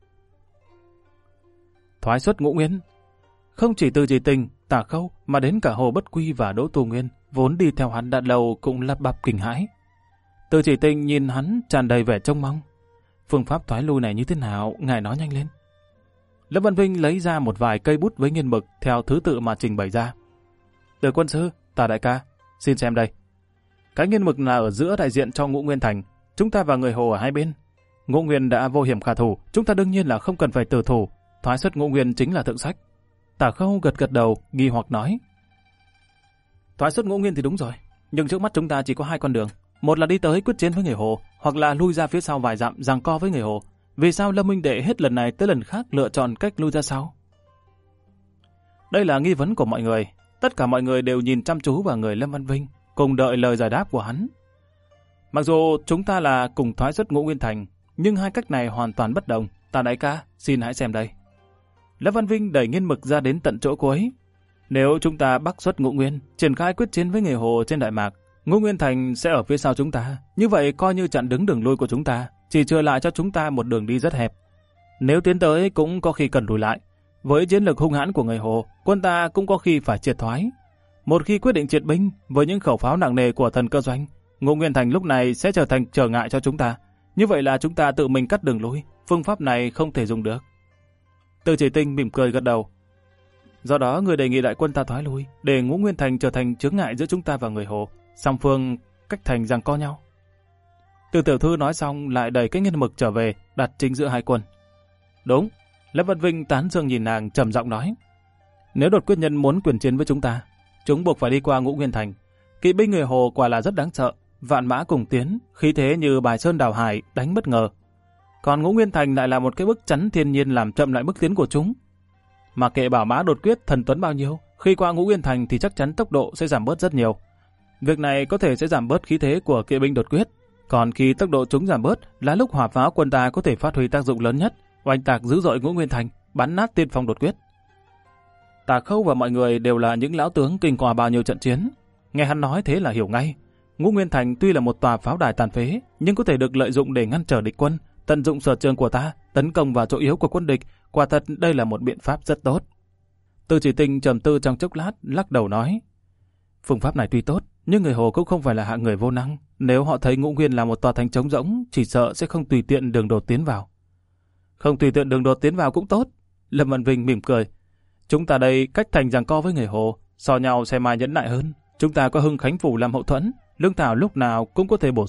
Speaker 1: Thoái xuất Ngũ Nguyên. Không chỉ Từ Chỉ Tình, Tả Khâu mà đến cả Hồ Bất Quy và Đỗ Tu Nguyên vốn đi theo hắn đã lâu cũng lắp bắp kinh hãi. Từ Chỉ Tình nhìn hắn tràn đầy vẻ trông mong. Phương pháp thoái lui này như thế nào, ngài nói nhanh lên. Lâm Văn Vinh lấy ra một vài cây bút với nghiên mực theo thứ tự mà trình bày ra. Từ quân sư, Tả đại ca, xin xem đây. Cái nghiên mực là ở giữa đại diện cho Ngũ Nguyên Thành, chúng ta và người Hồ ở hai bên. Ngũ Nguyên đã vô hiểm khả thủ, chúng ta đương nhiên là không cần phải tử thủ, thoái xuất Ngũ Nguyên chính là thượng sách. Tả Khâu gật gật đầu, nghi hoặc nói. Thoái xuất Ngũ Nguyên thì đúng rồi, nhưng trước mắt chúng ta chỉ có hai con đường. Một là đi tới quyết chiến với người Hồ, hoặc là lui ra phía sau vài dặm giằng co với người Hồ. Vì sao Lâm huynh đệ hết lần này tới lần khác lựa chọn cách lui ra sau? Đây là nghi vấn của mọi người. Tất cả mọi người đều nhìn chăm chú vào người Lâm Văn Vinh, cùng đợi lời giải đáp của hắn. Mặc dù chúng ta là cùng thoái xuất Ngũ Nguyên Thành, nhưng hai cách này hoàn toàn bất đồng. Tả đại ca, xin hãy xem đây. Lâm Văn Vinh đẩy nghiên mực ra đến tận chỗ cuối. Nếu chúng ta bắc xuất Ngũ Nguyên, triển khai quyết chiến với người Hồ trên Đại Mạc, Ngũ Nguyên Thành sẽ ở phía sau chúng ta. Như vậy coi như chặn đứng đường lui của chúng ta, chỉ chừa lại cho chúng ta một đường đi rất hẹp. Nếu tiến tới cũng có khi cần lùi lại. Với chiến lược hung hãn của người Hồ, quân ta cũng có khi phải triệt thoái. Một khi quyết định triệt binh với những khẩu pháo nặng nề của thần cơ doanh, Ngũ Nguyên Thành lúc này sẽ trở thành trở ngại cho chúng ta. Như vậy là chúng ta tự mình cắt đường lui, phương pháp này không thể dùng được. Từ Chỉ Tình mỉm cười gật đầu. Do đó người đề nghị đại quân ta thoái lui, để Ngũ Nguyên Thành trở thành chướng ngại giữa chúng ta và người Hồ, song phương cách thành giằng co nhau. Từ tiểu thư nói xong lại đẩy cái nghiên mực trở về, đặt chính giữa hai quân. Đúng. Lâm Văn Vinh tán dương nhìn nàng trầm giọng nói. Nếu đột quyết nhân muốn quyền chiến với chúng buộc phải đi qua Ngũ Nguyên Thành. Kỵ binh người Hồ quả là rất đáng sợ, vạn mã cùng tiến, khí thế như bài sơn đảo hải, đánh bất ngờ. Còn Ngũ Nguyên Thành lại là một cái bức chắn thiên nhiên làm chậm lại bước tiến của chúng. Mà kệ bảo mã đột quyết thần tuấn bao nhiêu, khi qua Ngũ Nguyên Thành thì chắc chắn tốc độ sẽ giảm bớt rất nhiều. Việc này có thể sẽ giảm bớt khí thế của kỵ binh đột quyết. Còn khi tốc độ chúng giảm bớt là lúc hỏa pháo quân ta có thể phát huy tác dụng lớn nhất, oanh tạc dữ dội Ngũ Nguyên Thành, bắn nát tiên phong đột quyết. Tả Khâu và mọi người đều là những lão tướng kinh qua bao nhiêu trận chiến. Nghe hắn nói thế là hiểu ngay. Ngũ Nguyên Thành tuy là một tòa pháo đài tàn phế, nhưng có thể được lợi dụng để ngăn trở địch quân, tận dụng sở trường của ta, tấn công vào chỗ yếu của quân địch. Quả thật đây là một biện pháp rất tốt. Từ Chỉ Tình trầm tư trong chốc lát, lắc đầu nói. Phương pháp này tuy tốt, nhưng người Hồ cũng không phải là hạng người vô năng. Nếu họ thấy Ngũ Nguyên là một tòa thành trống rỗng, chỉ sợ sẽ không tùy tiện đường đột tiến vào. Không tùy tiện đường đột tiến vào cũng tốt. Lâm Văn Vinh mỉm cười. Chúng ta đây cách thành giằng co với người Hồ, so nhau xem ai nhẫn nại hơn. Chúng ta có Hưng Khánh Phủ làm hậu thuẫn, lương thảo lúc nào cũng có thể bổ sung,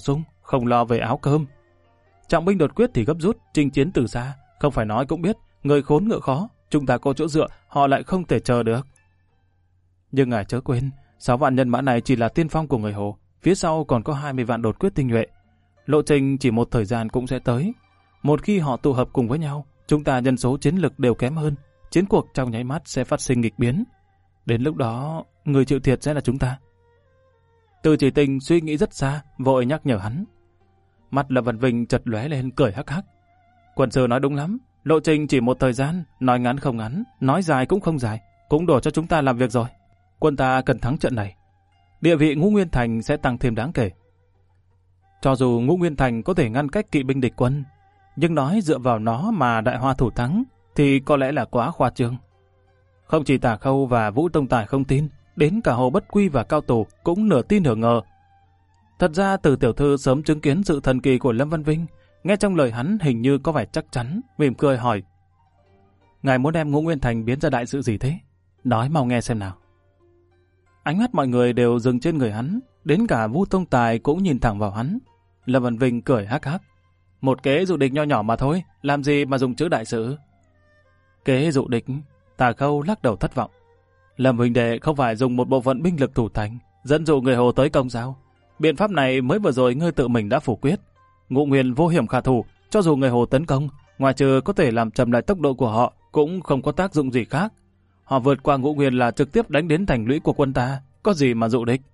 Speaker 1: không lo về áo cơm. Trọng binh đột quyết thì gấp rút, chinh chiến từ xa, không phải nói cũng biết, người khốn ngựa khó, chúng ta có chỗ dựa, họ lại không thể chờ được. Nhưng ngài chớ quên, 6 vạn nhân mã này chỉ là tiên phong của người Hồ, phía sau còn có 20 vạn đột quyết tinh nhuệ. Lộ trình chỉ một thời gian cũng sẽ tới. Một khi họ tụ hợp cùng với nhau, chúng ta nhân số chiến lực đều kém hơn, chiến cuộc trong nháy mắt sẽ phát sinh nghịch biến. Đến lúc đó, người chịu thiệt sẽ là chúng ta. Từ Chỉ Tình suy nghĩ rất xa, vội nhắc nhở hắn. Mặt Lâm Văn Vinh chợt lóe lên cười hắc hắc. Quân sư nói đúng lắm, lộ trình chỉ một thời gian, nói ngắn không ngắn, nói dài cũng không dài, cũng đủ cho chúng ta làm việc rồi. Quân ta cần thắng trận này. Địa vị Ngũ Nguyên Thành sẽ tăng thêm đáng kể. Cho dù Ngũ Nguyên Thành có thể ngăn cách kỵ binh địch quân, nhưng nói dựa vào nó mà Đại Hoa thủ thắng thì có lẽ là quá khoa trương. Không chỉ Tả Khâu và Vũ Tông Tài không tin, đến cả Hồ Bất Quy và Cao Tù cũng nửa tin nửa ngờ. Thật ra Từ tiểu thư sớm chứng kiến sự thần kỳ của Lâm Văn Vinh, nghe trong lời hắn hình như có vẻ chắc chắn, mỉm cười hỏi. Ngài muốn đem Ngũ Nguyên Thành biến ra đại sự gì thế? Nói mau nghe xem nào. Ánh mắt mọi người đều dừng trên người hắn, đến cả Vũ Tông Tài cũng nhìn thẳng vào hắn. Lâm Văn Vinh cười hắc hắc. Một kế dụ địch nho nhỏ mà thôi, làm gì mà dùng chữ đại sự? Kế dụ địch? Tả Khâu lắc đầu thất vọng. Lâm huynh đệ không phải dùng một bộ phận binh lực thủ thành, dẫn dụ người Hồ tới công sao? Biện pháp này mới vừa rồi ngươi tự mình đã phủ quyết. Ngũ Nguyên vô hiểm khả thủ, cho dù người Hồ tấn công, ngoài trừ có thể làm chậm lại tốc độ của họ, cũng không có tác dụng gì khác. Họ vượt qua Ngũ Nguyên là trực tiếp đánh đến thành lũy của quân ta, có gì mà dụ địch?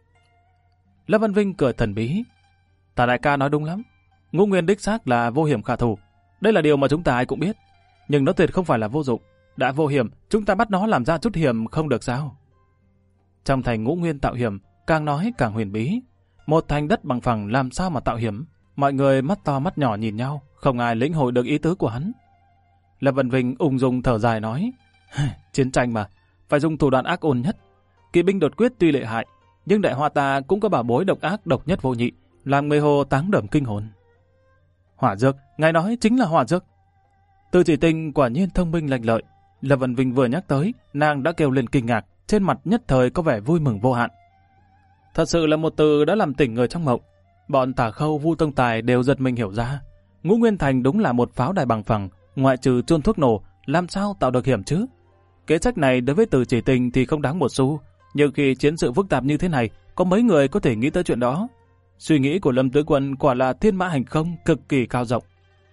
Speaker 1: Lâm Văn Vinh cười thần bí. Tả đại ca nói đúng lắm. Ngũ Nguyên đích xác là vô hiểm khả thủ. Đây là điều mà chúng ta ai cũng biết. Nhưng nó tuyệt không phải là vô dụng. Đã vô hiểm, chúng ta bắt nó làm ra chút hiểm không được sao? Trong thành Ngũ Nguyên tạo hiểm, càng nói càng huyền bí. Một thành đất bằng phẳng làm sao mà tạo hiểm? Mọi người mắt to mắt nhỏ nhìn nhau, không ai lĩnh hội được ý tứ của hắn. Lâm Văn Vinh ung dung thở dài nói, chiến tranh mà, phải dùng thủ đoạn ác ôn nhất. Kỵ binh đột quyết tuy lợi hại, nhưng Đại Hoa ta cũng có bảo bối độc ác độc nhất vô nhị, làm người Hồ táng đẩm kinh hồn. Hỏa dược, ngài nói chính là hỏa dược. Từ Chỉ Tình quả nhiên thông minh lanh lợi. Lâm Văn Vinh vừa nhắc tới, nàng đã kêu lên kinh ngạc, trên mặt nhất thời có vẻ vui mừng vô hạn. Thật sự là một từ đã làm tỉnh người trong mộng. Bọn Tả Khâu, Vu Tông Tài đều giật mình hiểu ra. Ngũ Nguyên Thành đúng là một pháo đài bằng phẳng, ngoại trừ chôn thuốc nổ, làm sao tạo được hiểm chứ? Kế sách này đối với Từ Chỉ Tình thì không đáng một xu, nhưng khi chiến sự phức tạp như thế này, có mấy người có thể nghĩ tới chuyện đó. Suy nghĩ của Lâm tướng quân quả là thiên mã hành không, cực kỳ cao rộng.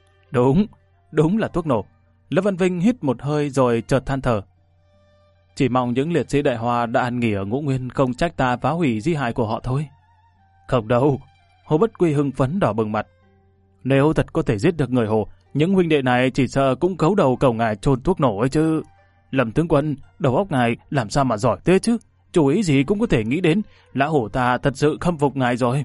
Speaker 1: Đúng là thuốc nổ. Lâm Văn Vinh hít một hơi rồi chợt than thở. Chỉ mong những liệt sĩ Đại Hoa đã an nghỉ ở Ngũ Nguyên không trách ta phá hủy di hại của họ thôi. Không đâu. Hồ Bất Quy hưng phấn đỏ bừng mặt. Nếu thật có thể giết được người Hồ, những huynh đệ này chỉ sợ cũng cấu đầu cầu ngài chôn thuốc nổ ấy chứ. Lâm tướng quân, đầu óc ngài làm sao mà giỏi thế chứ? Chủ ý gì cũng có thể nghĩ đến. Lão hổ ta thật sự khâm phục ngài rồi.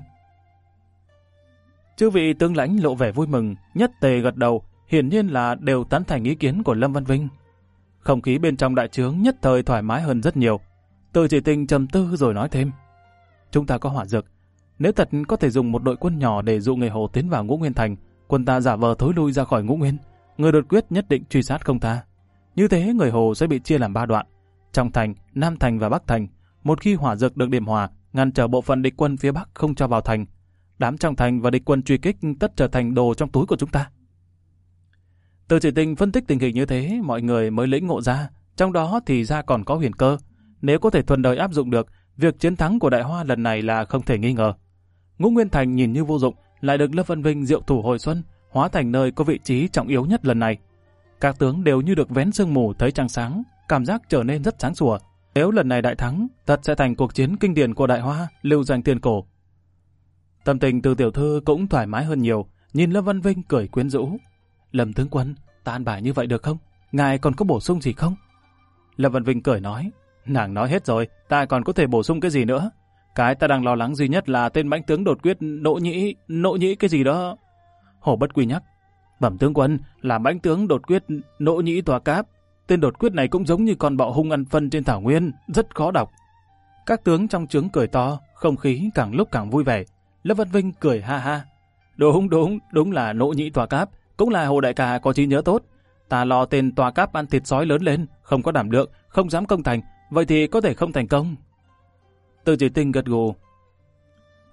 Speaker 1: Chư vị tướng lãnh lộ vẻ vui mừng, nhất tề gật đầu, hiển nhiên là đều tán thành ý kiến của Lâm Văn Vinh. Không khí bên trong đại trướng nhất thời thoải mái hơn rất nhiều. Từ Chỉ Tình trầm tư rồi nói thêm. Chúng ta có hỏa dược. Nếu thật có thể dùng một đội quân nhỏ để dụ người Hồ tiến vào Ngũ Nguyên Thành, quân ta giả vờ thối lui ra khỏi Ngũ Nguyên, người đột quyết nhất định truy sát không tha. Như thế người Hồ sẽ bị chia làm 3 đoạn. Trong thành, Nam Thành và Bắc Thành, một khi hỏa dược được điểm hòa, ngăn trở bộ phận địch quân phía Bắc không cho vào thành. Đám trong thành và địch quân truy kích tất trở thành đồ trong túi của chúng ta. Từ Chỉ Tình phân tích tình hình như thế, mọi người mới lĩnh ngộ ra, trong đó thì ra còn có huyền cơ. Nếu có thể thuần đời áp dụng được, việc chiến thắng của Đại Hoa lần này là không thể nghi ngờ. Ngũ Nguyên Thành nhìn như vô dụng, lại được Lâm Văn Vinh diệu thủ hồi xuân, hóa thành nơi có vị trí trọng yếu nhất lần này. Các tướng đều như được vén sương mù thấy trăng sáng, cảm giác trở nên rất sáng sủa. Nếu lần này đại thắng, thật sẽ thành cuộc chiến kinh điển của Đại Hoa, lưu danh tiền cổ. Tâm tình Từ tiểu thư cũng thoải mái hơn nhiều, nhìn Lâm Văn Vinh cười quyến rũ. Lâm tướng quân, ta an bài như vậy được không? Ngài còn có bổ sung gì không? Lâm Văn Vinh cười nói, nàng nói hết rồi, ta còn có thể bổ sung cái gì nữa? Cái ta đang lo lắng duy nhất là tên mãnh tướng đột quyết nộ nhĩ cái gì đó. Hồ Bất Quy nhắc, bẩm tướng quân là mãnh tướng đột quyết nộ nhĩ tòa cáp. Tên đột quyết này cũng giống như con bọ hung ăn phân trên thảo nguyên, rất khó đọc. Các tướng trong trướng cười to, không khí càng lúc càng vui vẻ. Lâm Văn Vinh cười ha ha. Đúng là nộ nhĩ tòa cáp, cũng là Hồ đại ca có trí nhớ tốt. Ta lo tên tòa cáp ăn thịt sói lớn lên, không có đảm lượng, không dám công thành, vậy thì có thể không thành công. Từ Chỉ Tình gật gù.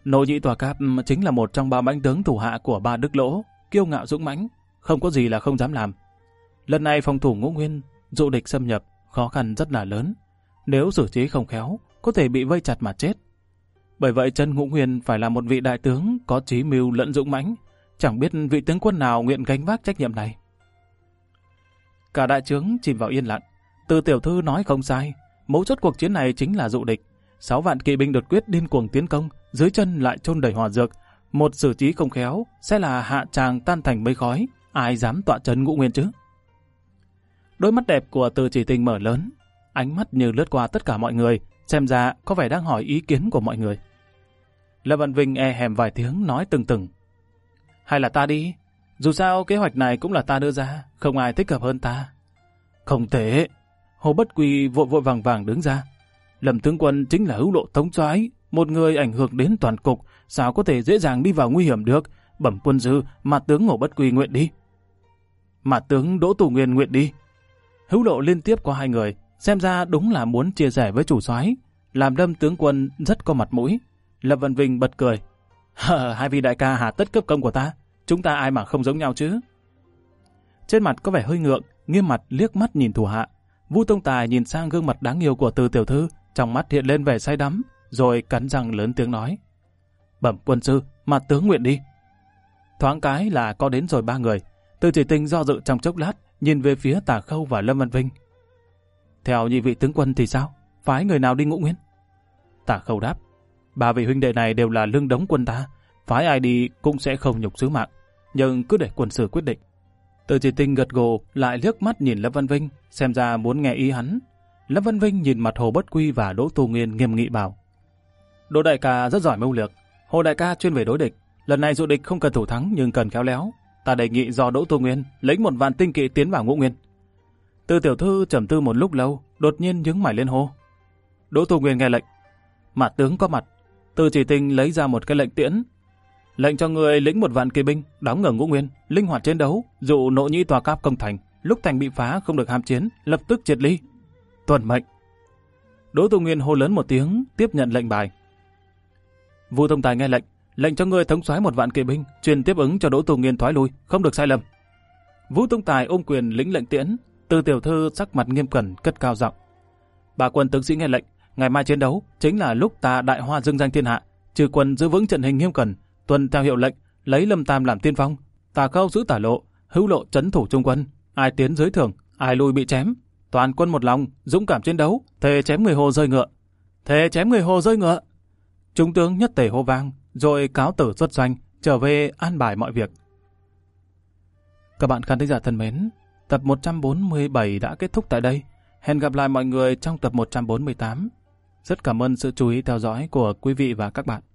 Speaker 1: Nội nhị tòa cáp chính là một trong ba bánh tướng thủ hạ của ba Đức Lỗ, kiêu ngạo dũng mãnh, không có gì là không dám làm. Lần này phòng thủ Ngũ Nguyên, dụ địch xâm nhập, khó khăn rất là lớn. Nếu xử trí không khéo, có thể bị vây chặt mà chết. Bởi vậy Trần Ngũ Nguyên phải là một vị đại tướng có trí mưu lẫn dũng mãnh, chẳng biết vị tướng quân nào nguyện gánh vác trách nhiệm này. Cả đại trướng chìm vào yên lặng. Từ tiểu thư nói không sai, mấu chốt cuộc chiến này chính là dụ địch. 6 vạn kỵ binh đột quyết điên cuồng tiến công, dưới chân lại chôn đầy hỏa dược. Một xử trí không khéo sẽ là hạ tràng tan thành mây khói. Ai dám tọa trấn Ngũ Nguyên chứ? Đôi mắt đẹp của Từ Chỉ Tình mở lớn, ánh mắt như lướt qua tất cả mọi người, xem ra có vẻ đang hỏi ý kiến của mọi người. Lâm Văn Vinh e hèm vài tiếng nói từng. Hay là ta đi? Dù sao kế hoạch này cũng là ta đưa ra, không ai thích hợp hơn ta. Không thể. Hồ Bất Quy vội vàng đứng ra. Lâm tướng quân chính là hữu lộ thống soái, một người ảnh hưởng đến toàn cục, sao có thể dễ dàng đi vào nguy hiểm được? Bẩm quân sư, mà tướng Hồ Bất Quy nguyện đi. Mà tướng Đỗ Tù Nguyên nguyện đi. Hữu lộ liên tiếp có 2 người, xem ra đúng là muốn chia sẻ với chủ soái, làm Lâm tướng quân rất có mặt mũi. Lâm Văn Vinh bật cười. Hai vị đại ca hà tất cấp công của ta, chúng ta ai mà không giống nhau chứ? Trên mặt có vẻ hơi ngượng, nghiêm mặt liếc mắt nhìn thủ hạ. Vu Tông Tài nhìn sang gương mặt đáng yêu của Từ tiểu thư, trong mắt hiện lên vẻ say đắm, rồi cắn răng lớn tiếng nói. Bẩm quân sư, mà tướng nguyện đi. Thoáng cái là có đến rồi 3 người. Từ Chỉ Tình do dự trong chốc lát, nhìn về phía Tả Khâu và Lâm Văn Vinh. Theo nhị vị tướng quân thì sao? Phái người nào đi Ngũ Nguyên? Tả Khâu đáp. 3 vị huynh đệ này đều là lương đống quân ta, phái ai đi cũng sẽ không nhục sứ mạng, nhưng cứ để quân sư quyết định. Từ Chỉ Tình gật gù, lại liếc mắt nhìn Lâm Văn Vinh, xem ra muốn nghe ý hắn. Lâm Văn Vinh nhìn mặt Hồ Bất Quy và Đỗ Tù Nguyên nghiêm nghị bảo. Đỗ đại ca rất giỏi mưu lược, Hồ đại ca chuyên về đối địch, lần này dụ địch không cần thủ thắng nhưng cần khéo léo. Ta đề nghị do Đỗ Tù Nguyên lấy 1 vạn tinh kỵ tiến vào Ngũ Nguyên. Từ tiểu thư trầm tư một lúc lâu, đột nhiên nhướng mày lên hô. Đỗ Tù Nguyên nghe lệnh. Mà tướng có mặt. Từ Chỉ Tình lấy ra một cái lệnh tiễn. Lệnh cho người lĩnh 1 vạn kỵ binh đóng ở Ngũ Nguyên, linh hoạt chiến đấu, dụ Nội Nhĩ tòa cáp công thành, lúc thành bị phá không được ham chiến, lập tức triệt ly. Tuân mệnh. Đỗ Tù Nguyên hô lớn một tiếng, tiếp nhận lệnh bài. Vu Tông Tài nghe lệnh, lệnh cho người thống soái 1 vạn kỵ binh, truyền tiếp ứng cho Đỗ Tù Nguyên thoái lui, không được sai lầm. Vũ Tông Tài ôm quyền lĩnh lệnh tiễn. Từ tiểu thư sắc mặt nghiêm cẩn cất cao giọng. Bà quân tướng sĩ nghe lệnh, ngày mai chiến đấu chính là lúc ta đại hoa dương danh thiên hạ, trừ quân giữ vững trận hình nghiêm cẩn, tuân theo hiệu lệnh, lấy Lâm Tam làm tiên phong, Tả Khâu giữ tả lộ, Hữu lộ trấn thủ trung quân, ai tiến dưới thưởng, ai lui bị chém, toàn quân một lòng, dũng cảm chiến đấu, thề chém người Hồ rơi ngựa, thề chém người Hồ rơi ngựa. Trung tướng nhất tề hô vang, rồi cáo tử xuất doanh, trở về an bài mọi việc. Các bạn khán thính giả thân mến, tập 147 đã kết thúc tại đây. Hẹn gặp lại mọi người trong tập 148. Rất cảm ơn sự chú ý theo dõi của quý vị và các bạn.